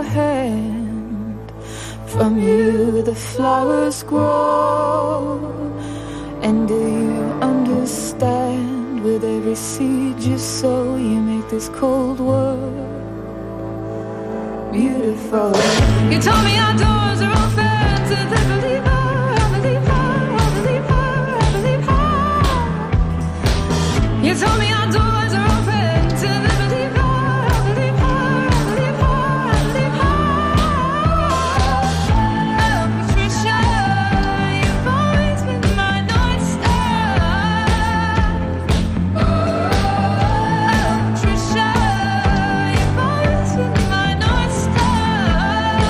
hand. From you the flowers grow, And do you understand? With every seed you sow, you make this cold world beautiful. You told me our doors are open to the believer, I believe her, I believe her, I believe her. You told me our doors are open to the believer, I believe her, I believe her, I believe her. Oh, Patricia, you've always been my North Star. Oh, Patricia, you've always been my North Star.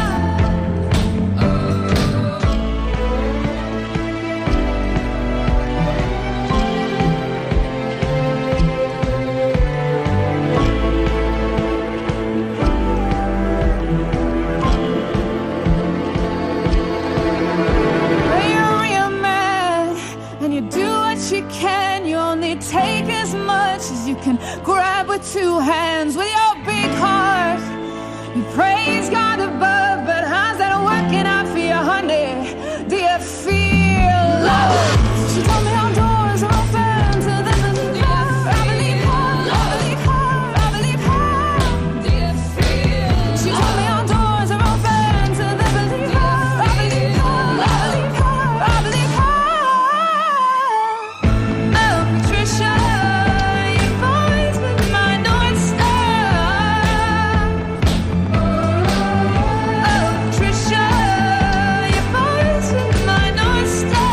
When you're real mad and you do what you can, you only take as much as you can grab with two hands. With your big heart, you praise God above, but how's that working out for you, honey? Do you feel love? She told me our doors are open to the believer. I believe her, I believe her, I believe her. Do you feel? She told me our doors are open to the believer. I believe her, I believe her, I believe her. Oh, Patricia, you've always been my North Star. Oh, Patricia, you've always been my North Star.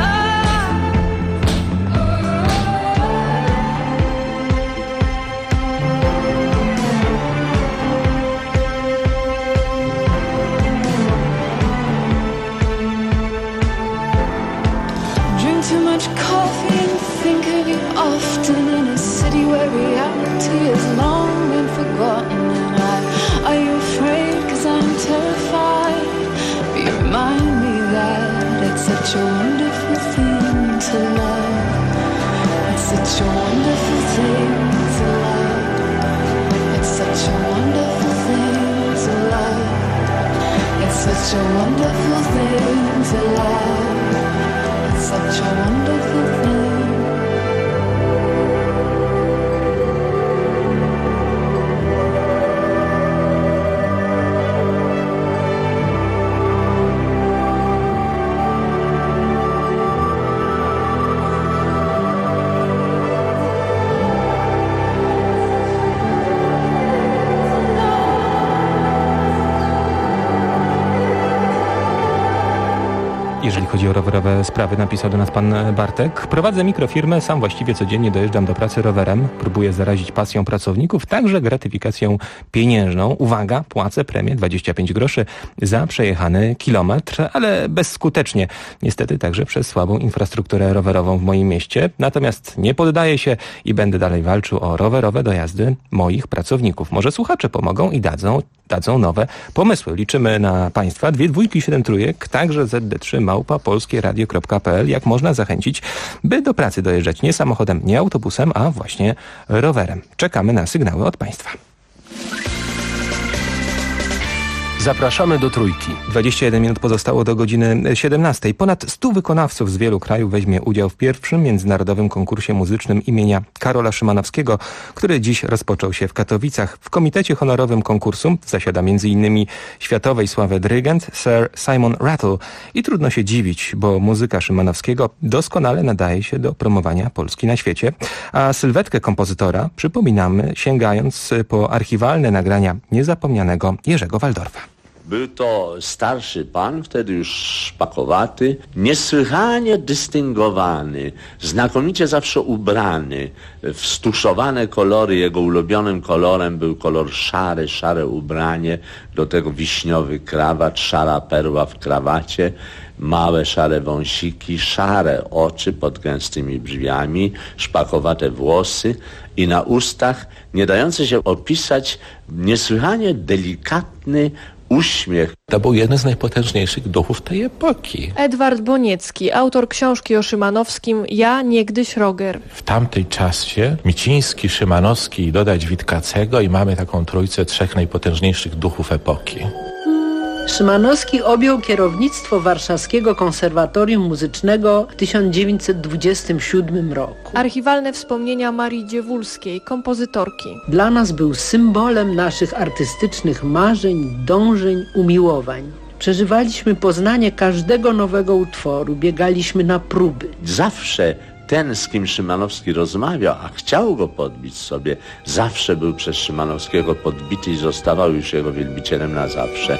Drink too much coffee and think of you often in a city where reality is long been forgotten. And are you afraid? 'Cause I'm terrified. But you remind me that it's such a wonderful thing to love. It's such a wonderful thing to love. It's such a wonderful thing to love. It's such a wonderful thing to love. It's such a wonderful thing. Jeżeli chodzi o rowerowe sprawy, napisał do nas pan Bartek. Prowadzę mikrofirmę, sam właściwie codziennie dojeżdżam do pracy rowerem. Próbuję zarazić pasją pracowników, także gratyfikacją pieniężną. Uwaga, płacę premię 25 groszy za przejechany kilometr, ale bezskutecznie. Niestety także przez słabą infrastrukturę rowerową w moim mieście. Natomiast nie poddaję się i będę dalej walczył o rowerowe dojazdy moich pracowników. Może słuchacze pomogą i dadzą nowe pomysły. Liczymy na państwa. 2 2 7 3, także ZD3@polskieradio.pl. Jak można zachęcić, by do pracy dojeżdżać nie samochodem, nie autobusem, a właśnie rowerem. Czekamy na sygnały od państwa. Zapraszamy do Trójki. 21 minut pozostało do godziny 17. Ponad 100 wykonawców z wielu krajów weźmie udział w pierwszym międzynarodowym konkursie muzycznym imienia Karola Szymanowskiego, który dziś rozpoczął się w Katowicach. W komitecie honorowym konkursu zasiada m.in. światowej sławy dyrygent Sir Simon Rattle. I trudno się dziwić, bo muzyka Szymanowskiego doskonale nadaje się do promowania Polski na świecie. A sylwetkę kompozytora przypominamy, sięgając po archiwalne nagrania niezapomnianego Jerzego Waldorfa. Był to starszy pan, wtedy już szpakowaty, niesłychanie dystyngowany, znakomicie zawsze ubrany, w stuszowane kolory. Jego ulubionym kolorem był kolor szary, szare ubranie, do tego wiśniowy krawat, szara perła w krawacie, małe szare wąsiki, szare oczy pod gęstymi brwiami, szpakowate włosy i na ustach, nie dający się opisać, niesłychanie delikatny uśmiech. To był jeden z najpotężniejszych duchów tej epoki. Edward Boniecki, autor książki o Szymanowskim Ja, niegdyś Roger. W tamtej czasie Miciński, Szymanowski i dodać Witkacego i mamy taką trójcę trzech najpotężniejszych duchów epoki. Szymanowski objął kierownictwo Warszawskiego Konserwatorium Muzycznego w 1927 roku. Archiwalne wspomnienia Marii Dziewulskiej, kompozytorki. Dla nas był symbolem naszych artystycznych marzeń, dążeń, umiłowań. Przeżywaliśmy poznanie każdego nowego utworu, biegaliśmy na próby. Zawsze ten, z kim Szymanowski rozmawiał, a chciał go podbić sobie, zawsze był przez Szymanowskiego podbity i zostawał już jego wielbicielem na zawsze.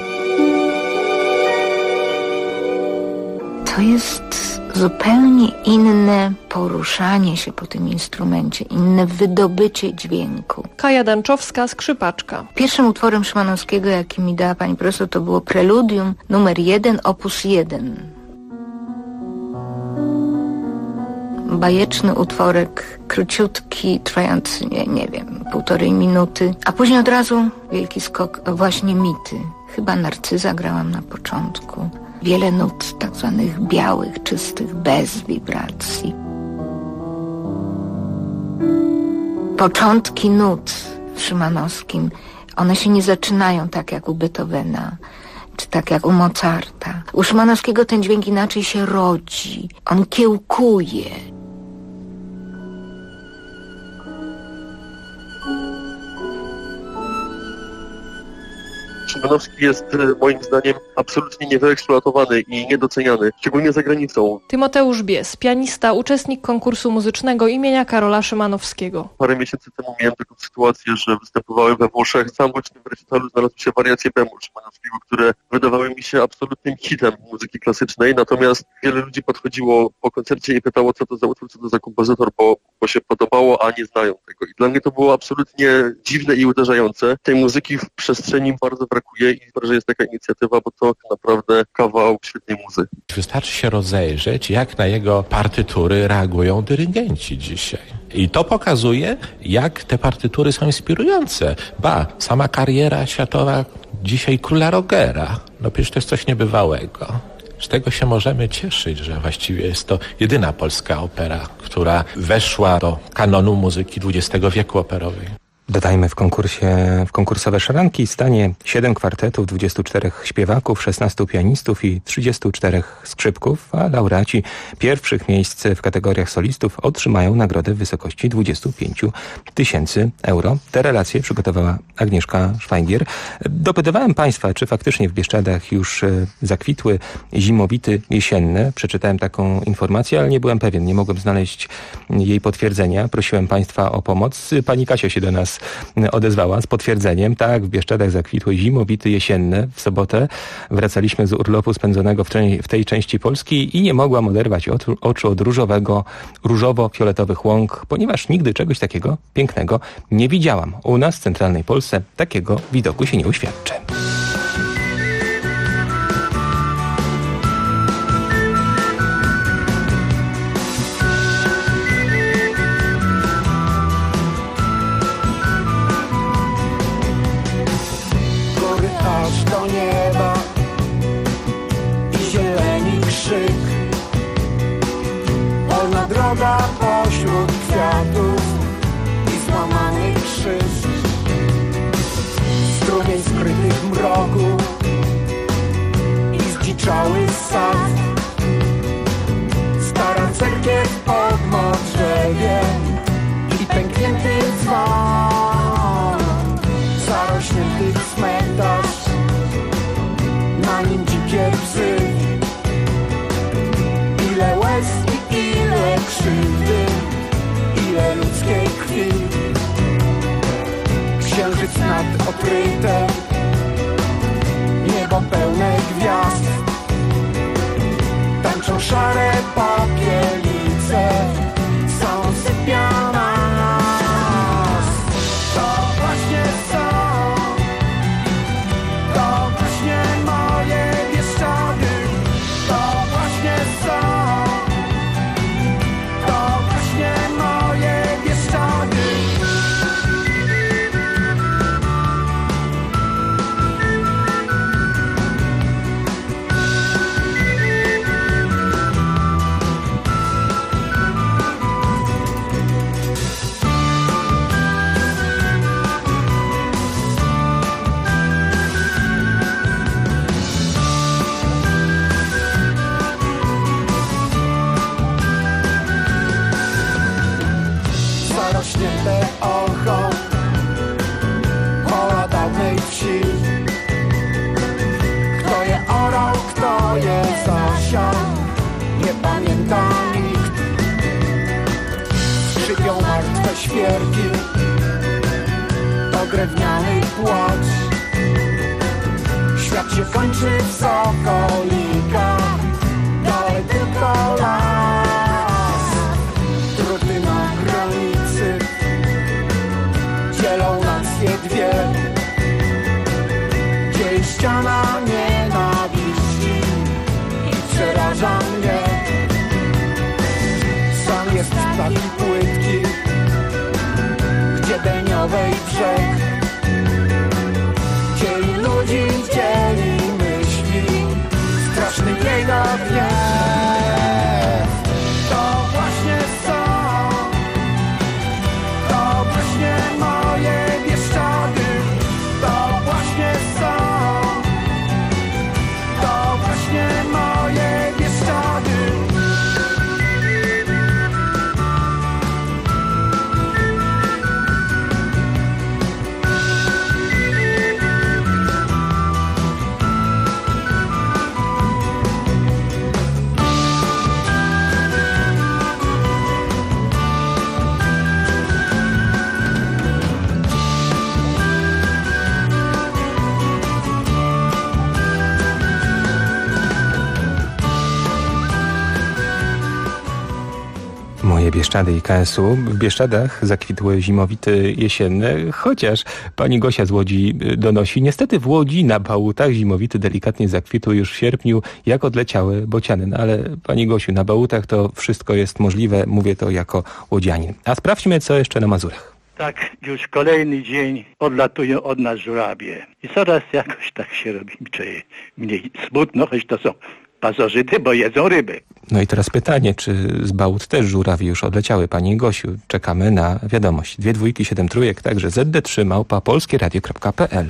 To jest zupełnie inne poruszanie się po tym instrumencie, inne wydobycie dźwięku. Kaja Danczowska, skrzypaczka. Pierwszym utworem Szymanowskiego, jaki mi dała pani profesor, to było Preludium numer 1, opus 1. Bajeczny utworek, króciutki, trwający, nie wiem, 1,5 minuty. A później od razu wielki skok, właśnie mity. Chyba Narcyza grałam na początku. Wiele nut tak zwanych białych, czystych, bez wibracji. Początki nut w Szymanowskim, one się nie zaczynają tak jak u Beethovena, czy tak jak u Mozarta. U Szymanowskiego ten dźwięk inaczej się rodzi, on kiełkuje. Szymanowski jest moim zdaniem absolutnie niewyeksploatowany i niedoceniany, szczególnie za granicą. Tymoteusz Bies, pianista, uczestnik konkursu muzycznego imienia Karola Szymanowskiego. Parę miesięcy temu miałem taką sytuację, że występowałem we Włoszech. Sam właśnie w recitalu znalazły się wariacje bemol Szymanowskiego, które wydawały mi się absolutnym hitem muzyki klasycznej, natomiast wiele ludzi podchodziło po koncercie i pytało, co to za utwór, co to za kompozytor, bo się podobało, a nie znają tego. I dla mnie to było absolutnie dziwne i uderzające. Tej muzyki w przestrzeni bardzo brakuje i że jest taka inicjatywa, bo to naprawdę kawał świetnej muzy. Wystarczy się rozejrzeć, jak na jego partytury reagują dyrygenci dzisiaj. I to pokazuje, jak te partytury są inspirujące. Sama kariera światowa dzisiaj króla Rogera. No przecież to jest coś niebywałego. Z tego się możemy cieszyć, że właściwie jest to jedyna polska opera, która weszła do kanonu muzyki XX wieku operowej. Dodajmy, w konkursowe szranki stanie 7 kwartetów, 24 śpiewaków, 16 pianistów i 34 skrzypków, a laureaci pierwszych miejsc w kategoriach solistów otrzymają nagrodę w wysokości 25 000 euro. Te relacje przygotowała Agnieszka Szwajgier. Dopytywałem Państwa, czy faktycznie w Bieszczadach już zakwitły zimowity jesienne. Przeczytałem taką informację, ale nie byłem pewien, nie mogłem znaleźć jej potwierdzenia. Prosiłem Państwa o pomoc. Pani Kasia się do nas odezwała z potwierdzeniem. Tak, w Bieszczadach zakwitły zimowity jesienne. W sobotę wracaliśmy z urlopu spędzonego w tej części Polski i nie mogłam oderwać oczu od różowo-fioletowych łąk, ponieważ nigdy czegoś takiego pięknego nie widziałam. U nas w centralnej Polsce takiego widoku się nie uświadczy. Droga pośród kwiatów i złamanych krzyż, strumień skrytych mroku i zdziczały sad, stara cerkiew pod modrzewiem i pęknięty dzwon, zarośnięty cmentarz, na nim dzikie psy, ile łez, ile krzywdy, ile ludzkiej krwi. Księżyc nad okrytem, niebo pełne gwiazd, tańczą szare popielice ślepę oko pola dawnej wsi. Kto je orał, kto je zasiał, nie pamięta nikt. Skrzypią martwe świerki, to drewniany płacz. Świat się kończy w sokolikach, dalej tylko las. Trupy na granicy dzielą nacje dwie, dzieli ściana nienawiści i przeraża mnie. Sam jest taki płytki, gdzie Beniowej brzeg dzieli ludzi, dzieli myśli, straszny niedowiew. To właśnie są, to właśnie moje Bieszczady, to właśnie są, to właśnie moje Bieszczady. Moje Bieszczady i KSU. W Bieszczadach zakwitły zimowity jesienne, chociaż pani Gosia z Łodzi donosi, niestety w Łodzi na Bałutach zimowity delikatnie zakwitły już w sierpniu, jak odleciały bociany. No ale pani Gosiu, na Bałutach to wszystko jest możliwe, mówię to jako łodzianin. A sprawdźmy, co jeszcze na Mazurach. Tak, już kolejny dzień odlatują od nas żurabie. I coraz jakoś tak się robi mniej smutno, choć to są pasożyty, bo jedzą ryby. No i teraz pytanie, czy z Bałut też żurawie już odleciały, pani Gosiu? Czekamy na wiadomość. 2 2 7 3, także zd3@polskieradio.pl.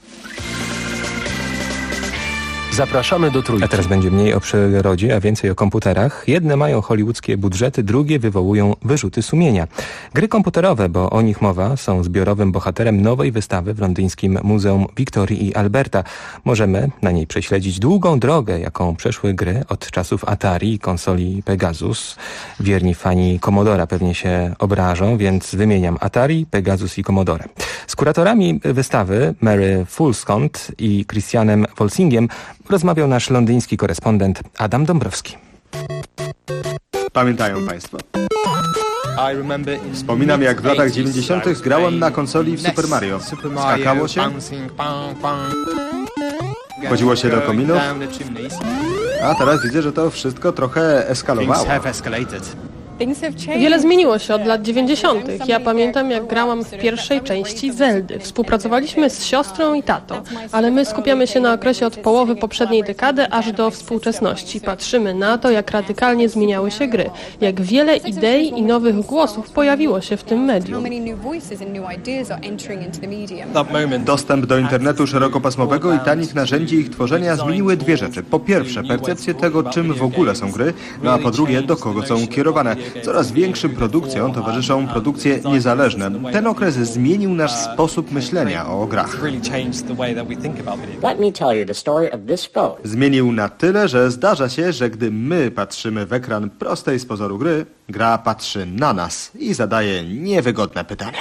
Zapraszamy do Trójki. A teraz będzie mniej o przyrodzie, a więcej o komputerach. Jedne mają hollywoodzkie budżety, drugie wywołują wyrzuty sumienia. Gry komputerowe, bo o nich mowa, są zbiorowym bohaterem nowej wystawy w londyńskim Muzeum Wiktorii i Alberta. Możemy na niej prześledzić długą drogę, jaką przeszły gry od czasów Atari i konsoli Pegasus. Wierni fani Commodora pewnie się obrażą, więc wymieniam Atari, Pegasus i Commodore. Z kuratorami wystawy Mary Fulskont i Christianem Wolsingiem rozmawiał nasz londyński korespondent Adam Dąbrowski. Pamiętają Państwo? Wspominam, jak w latach 90. grałem na konsoli w Super Mario. Skakało się, chodziło się do kominów, a teraz widzę, że to wszystko trochę eskalowało. Wiele zmieniło się od lat 90. Ja pamiętam, jak grałam w pierwszej części Zeldy. Współpracowaliśmy z siostrą i tatą, ale my skupiamy się na okresie od połowy poprzedniej dekady aż do współczesności. Patrzymy na to, jak radykalnie zmieniały się gry, jak wiele idei i nowych głosów pojawiło się w tym medium. Dostęp do internetu szerokopasmowego i tanich narzędzi ich tworzenia zmieniły dwie rzeczy. Po pierwsze, percepcję tego, czym w ogóle są gry, no a po drugie, do kogo są kierowane. Coraz większym produkcjom towarzyszą produkcje niezależne. Ten okres zmienił nasz sposób myślenia o grach. Zmienił na tyle, że zdarza się, że gdy my patrzymy w ekran prostej z pozoru gry, gra patrzy na nas i zadaje niewygodne pytania.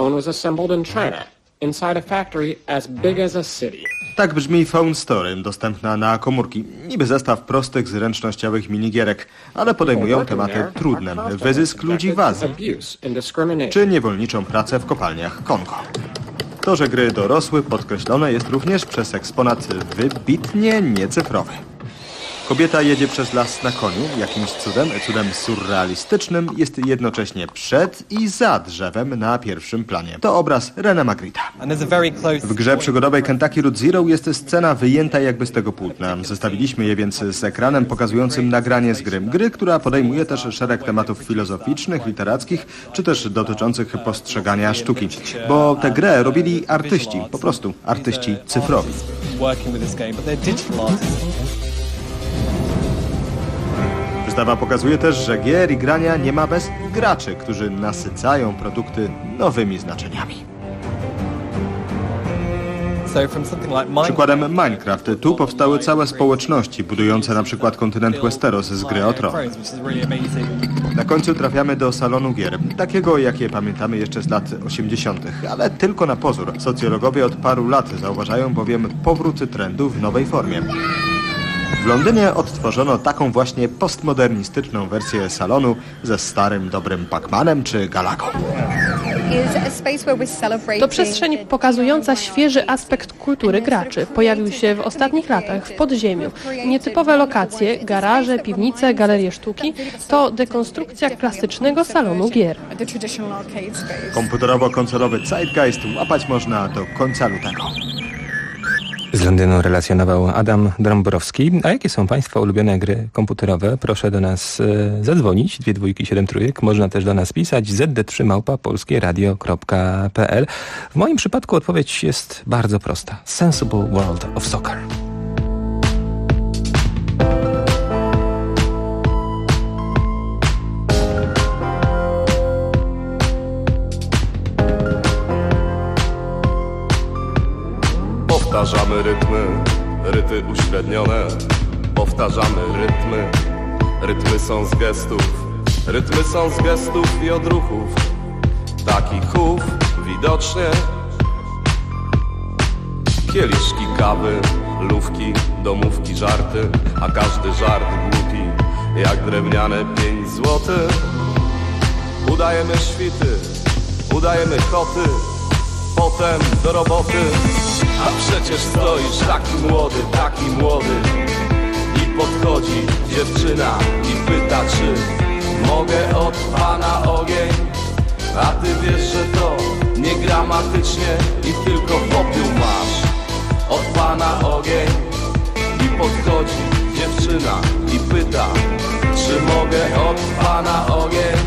Tak brzmi Phone Story, dostępna na komórki. Niby zestaw prostych, zręcznościowych minigierek, ale podejmują tematy trudne. Wyzysk ludzi w Azji, czy niewolniczą pracę w kopalniach Kongo. To, że gry dorosły, podkreślone jest również przez eksponat wybitnie niecyfrowy. Kobieta jedzie przez las na koniu, jakimś cudem surrealistycznym, jest jednocześnie przed i za drzewem na pierwszym planie. To obraz René Magritta. W grze przygodowej Kentucky Route Zero jest scena wyjęta jakby z tego płótna. Zestawiliśmy je więc z ekranem pokazującym nagranie z gry. Gry, która podejmuje też szereg tematów filozoficznych, literackich, czy też dotyczących postrzegania sztuki. Bo tę grę robili artyści, po prostu artyści cyfrowi. Wystawa pokazuje też, że gier i grania nie ma bez graczy, którzy nasycają produkty nowymi znaczeniami. Przykładem Minecraft. Tu powstały całe społeczności budujące na przykład kontynent Westeros z gry o Tron. Na końcu trafiamy do salonu gier, takiego jakie pamiętamy jeszcze z lat 80., ale tylko na pozór. Socjologowie od paru lat zauważają bowiem powrót trendu w nowej formie. W Londynie odtworzono taką właśnie postmodernistyczną wersję salonu ze starym, dobrym Pac-Manem czy Galagą. To przestrzeń pokazująca świeży aspekt kultury graczy. Pojawił się w ostatnich latach w podziemiu. Nietypowe lokacje, garaże, piwnice, galerie sztuki to dekonstrukcja klasycznego salonu gier. Komputerowo-konsolowy zeitgeist łapać można do końca lutego. Z Londynu relacjonował Adam Dąbrowski. A jakie są Państwa ulubione gry komputerowe? Proszę do nas zadzwonić, 227 Można też do nas pisać, zd3@polskieradio.pl. W moim przypadku odpowiedź jest bardzo prosta. Sensible World of Soccer. Powtarzamy ryty uśrednione. Powtarzamy rytmy są z gestów i odruchów. Takich chów widocznie. Kieliszki kawy, lówki, domówki, żarty, a każdy żart głupi, jak drewniane 5 złotych. Udajemy świty, udajemy koty, potem do roboty. A przecież stoisz taki młody i podchodzi dziewczyna i pyta, czy mogę od pana ogień. A ty wiesz, że to niegramatycznie i tylko popiół masz. Od pana ogień i podchodzi dziewczyna i pyta, czy mogę od pana ogień.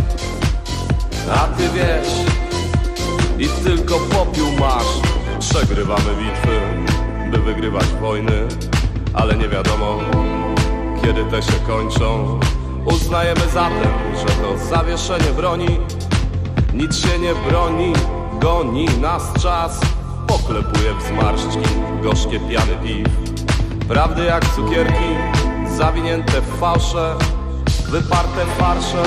A ty wiesz i tylko popiół masz. Przegrywamy bitwy, by wygrywać wojny, ale nie wiadomo, kiedy te się kończą. Uznajemy zatem, że to zawieszenie broni. Nic się nie broni, goni nas czas. Poklepuje w zmarszczki gorzkie piany piw. Prawdy jak cukierki, zawinięte w fałsze, wyparte farsze.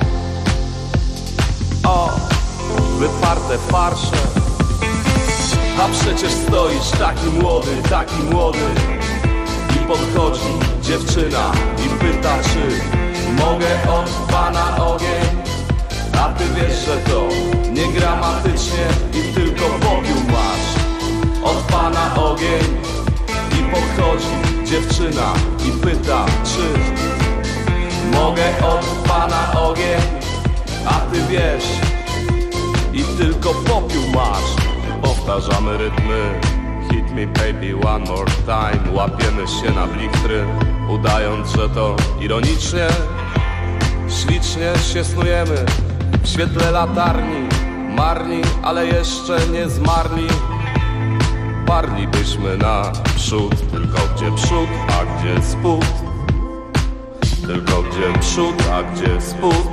O, wyparte farsze. A przecież stoisz taki młody i podchodzi dziewczyna i pyta, czy mogę od pana ogień. A ty wiesz, że to niegramatycznie i tylko popiół masz. Od pana ogień i podchodzi dziewczyna i pyta, czy mogę od pana ogień. A ty wiesz i tylko popiół masz. Powtarzamy rytmy, hit me baby one more time. Łapiemy się na blichtry, udając, że to ironicznie. Ślicznie się snujemy w świetle latarni. Marni, ale jeszcze nie zmarli. Parlibyśmy naprzód, tylko gdzie przód, a gdzie spód. Tylko gdzie przód, a gdzie spód.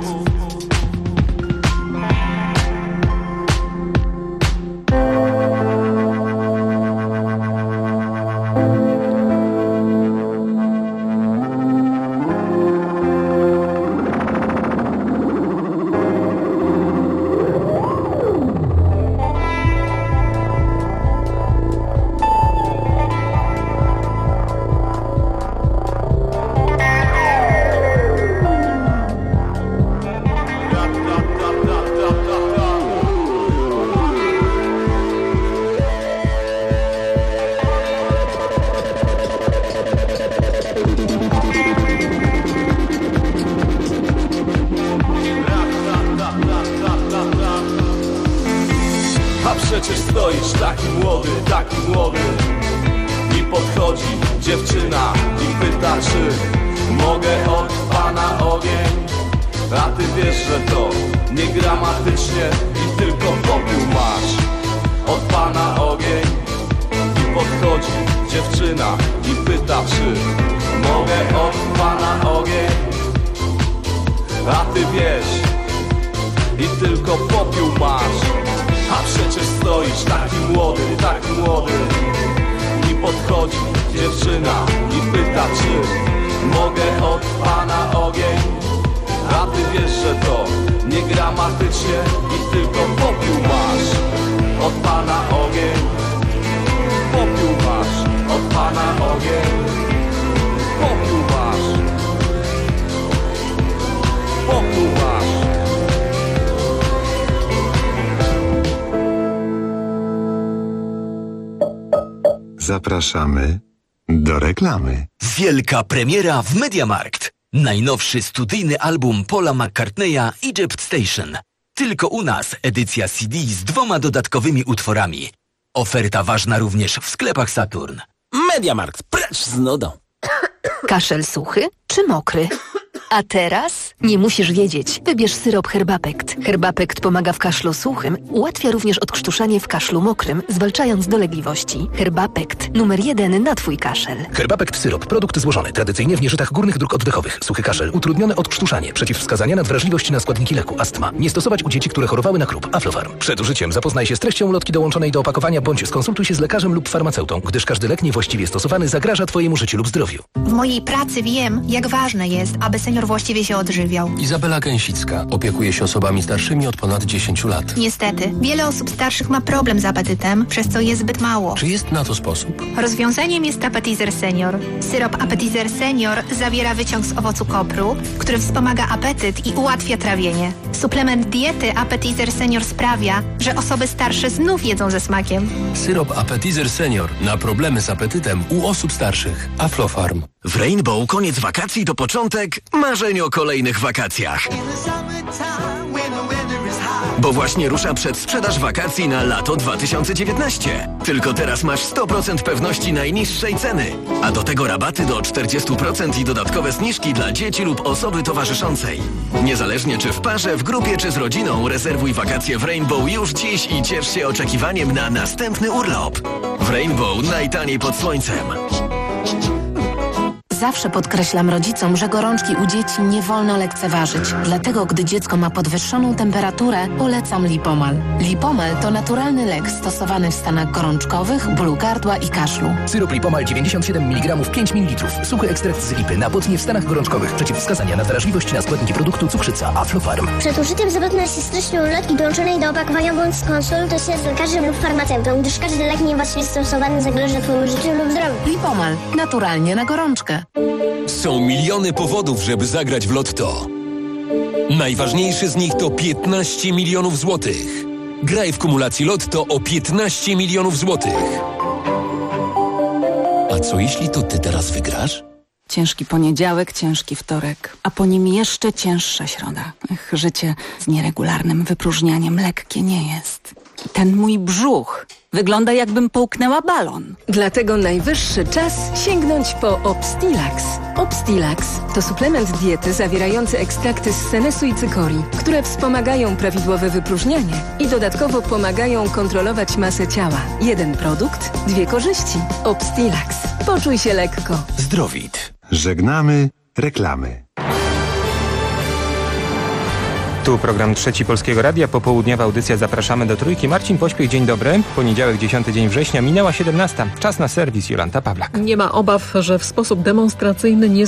Taki młody i podchodzi dziewczyna i pyta, czy mogę od pana ogień. A ty wiesz, że to niegramatycznie i tylko popiół masz. Od pana ogień i podchodzi dziewczyna i pyta, czy mogę od pana ogień. a ty wiesz i tylko popiół masz. A przecież stoisz taki młody i podchodzi dziewczyna i pyta, czy mogę od pana ogień. A ty wiesz, że to niegramatycznie i tylko popiół masz od pana ogień. Popiół masz od pana ogień. Popiół masz. Popiół masz. Zapraszamy do reklamy. Wielka premiera w MediaMarkt. Najnowszy studyjny album Paula McCartneya Egypt Station. Tylko u nas edycja CD z 2 dodatkowymi utworami. Oferta ważna również w sklepach Saturn. MediaMarkt, precz z nudą. Kaszel suchy czy mokry? A teraz nie musisz wiedzieć. Wybierz syrop Herbapekt. Herbapekt pomaga w kaszlu suchym, ułatwia również odkrztuszanie w kaszlu mokrym, zwalczając dolegliwości. Herbapekt, numer 1 na Twój kaszel. Herbapekt syrop, produkt złożony tradycyjnie w nieżytach górnych dróg oddechowych. Suchy kaszel, utrudnione odkrztuszanie, przeciwwskazania na wrażliwość na składniki leku, astma. Nie stosować u dzieci, które chorowały na KRUP. Aflofarm. Przed użyciem zapoznaj się z treścią ulotki dołączonej do opakowania bądź skonsultuj się z lekarzem lub farmaceutą, gdyż każdy lek niewłaściwie stosowany zagraża Twojemu życiu lub zdrowiu. W mojej pracy wiem, jak ważne jest, aby senior właściwie się odżywiał. Izabela Gęsicka opiekuje się osobami starszymi od ponad 10 lat. Niestety, wiele osób starszych ma problem z apetytem, przez co jest zbyt mało. Czy jest na to sposób? Rozwiązaniem jest Appetizer Senior. Syrop Appetizer Senior zawiera wyciąg z owocu kopru, który wspomaga apetyt i ułatwia trawienie. Suplement diety Appetizer Senior sprawia, że osoby starsze znów jedzą ze smakiem. Syrop Appetizer Senior na problemy z apetytem u osób starszych. Aflofarm. W Rainbow koniec wakacji to początek marzeń o kolejnych wakacjach. Bo właśnie rusza przedsprzedaż wakacji na lato 2019. Tylko teraz masz 100% pewności najniższej ceny. A do tego rabaty do 40% i dodatkowe zniżki dla dzieci lub osoby towarzyszącej. Niezależnie czy w parze, w grupie czy z rodziną, rezerwuj wakacje w Rainbow już dziś i ciesz się oczekiwaniem na następny urlop. W Rainbow najtaniej pod słońcem. Zawsze podkreślam rodzicom, że gorączki u dzieci nie wolno lekceważyć. Dlatego, gdy dziecko ma podwyższoną temperaturę, polecam Lipomal. Lipomal to naturalny lek stosowany w stanach gorączkowych, bólu gardła i kaszlu. Syrop Lipomal 97 mg 5 ml. Suchy ekstrakt z lipy na potnie w stanach gorączkowych. Przeciwwskazania na wrażliwość na składniki produktu cukrzyca. Aflofarm. Przed użyciem zapoznaj się z treścią ulotki dołączonej do opakowania bądź skonsultuj się z lekarzem lub farmaceutą, gdyż każdy lek niewłaściwie stosowany zagraża Twojemu życiu lub zdrowiu. Lipomal. Naturalnie na gorączkę. Są miliony powodów, żeby zagrać w Lotto. Najważniejszy z nich to 15 milionów złotych. Graj w kumulacji Lotto o 15 milionów złotych. A co jeśli to ty teraz wygrasz? Ciężki poniedziałek, ciężki wtorek, a po nim jeszcze cięższa środa. Życie z nieregularnym wypróżnianiem lekkie nie jest. Ten mój brzuch wygląda, jakbym połknęła balon. Dlatego najwyższy czas sięgnąć po Obstilax. Obstilax to suplement diety zawierający ekstrakty z senesu i cykorii, które wspomagają prawidłowe wypróżnianie i dodatkowo pomagają kontrolować masę ciała. Jeden produkt, 2 korzyści. Obstilax. Poczuj się lekko. Zdrowit. Żegnamy reklamy. Tu program Trzeci Polskiego Radia, popołudniowa audycja Zapraszamy do Trójki. Marcin Pośpiech, dzień dobry. Poniedziałek, 10 dzień września, minęła 17. Czas na serwis, Jolanta Pawlak. Nie ma obaw, że w sposób demonstracyjny nie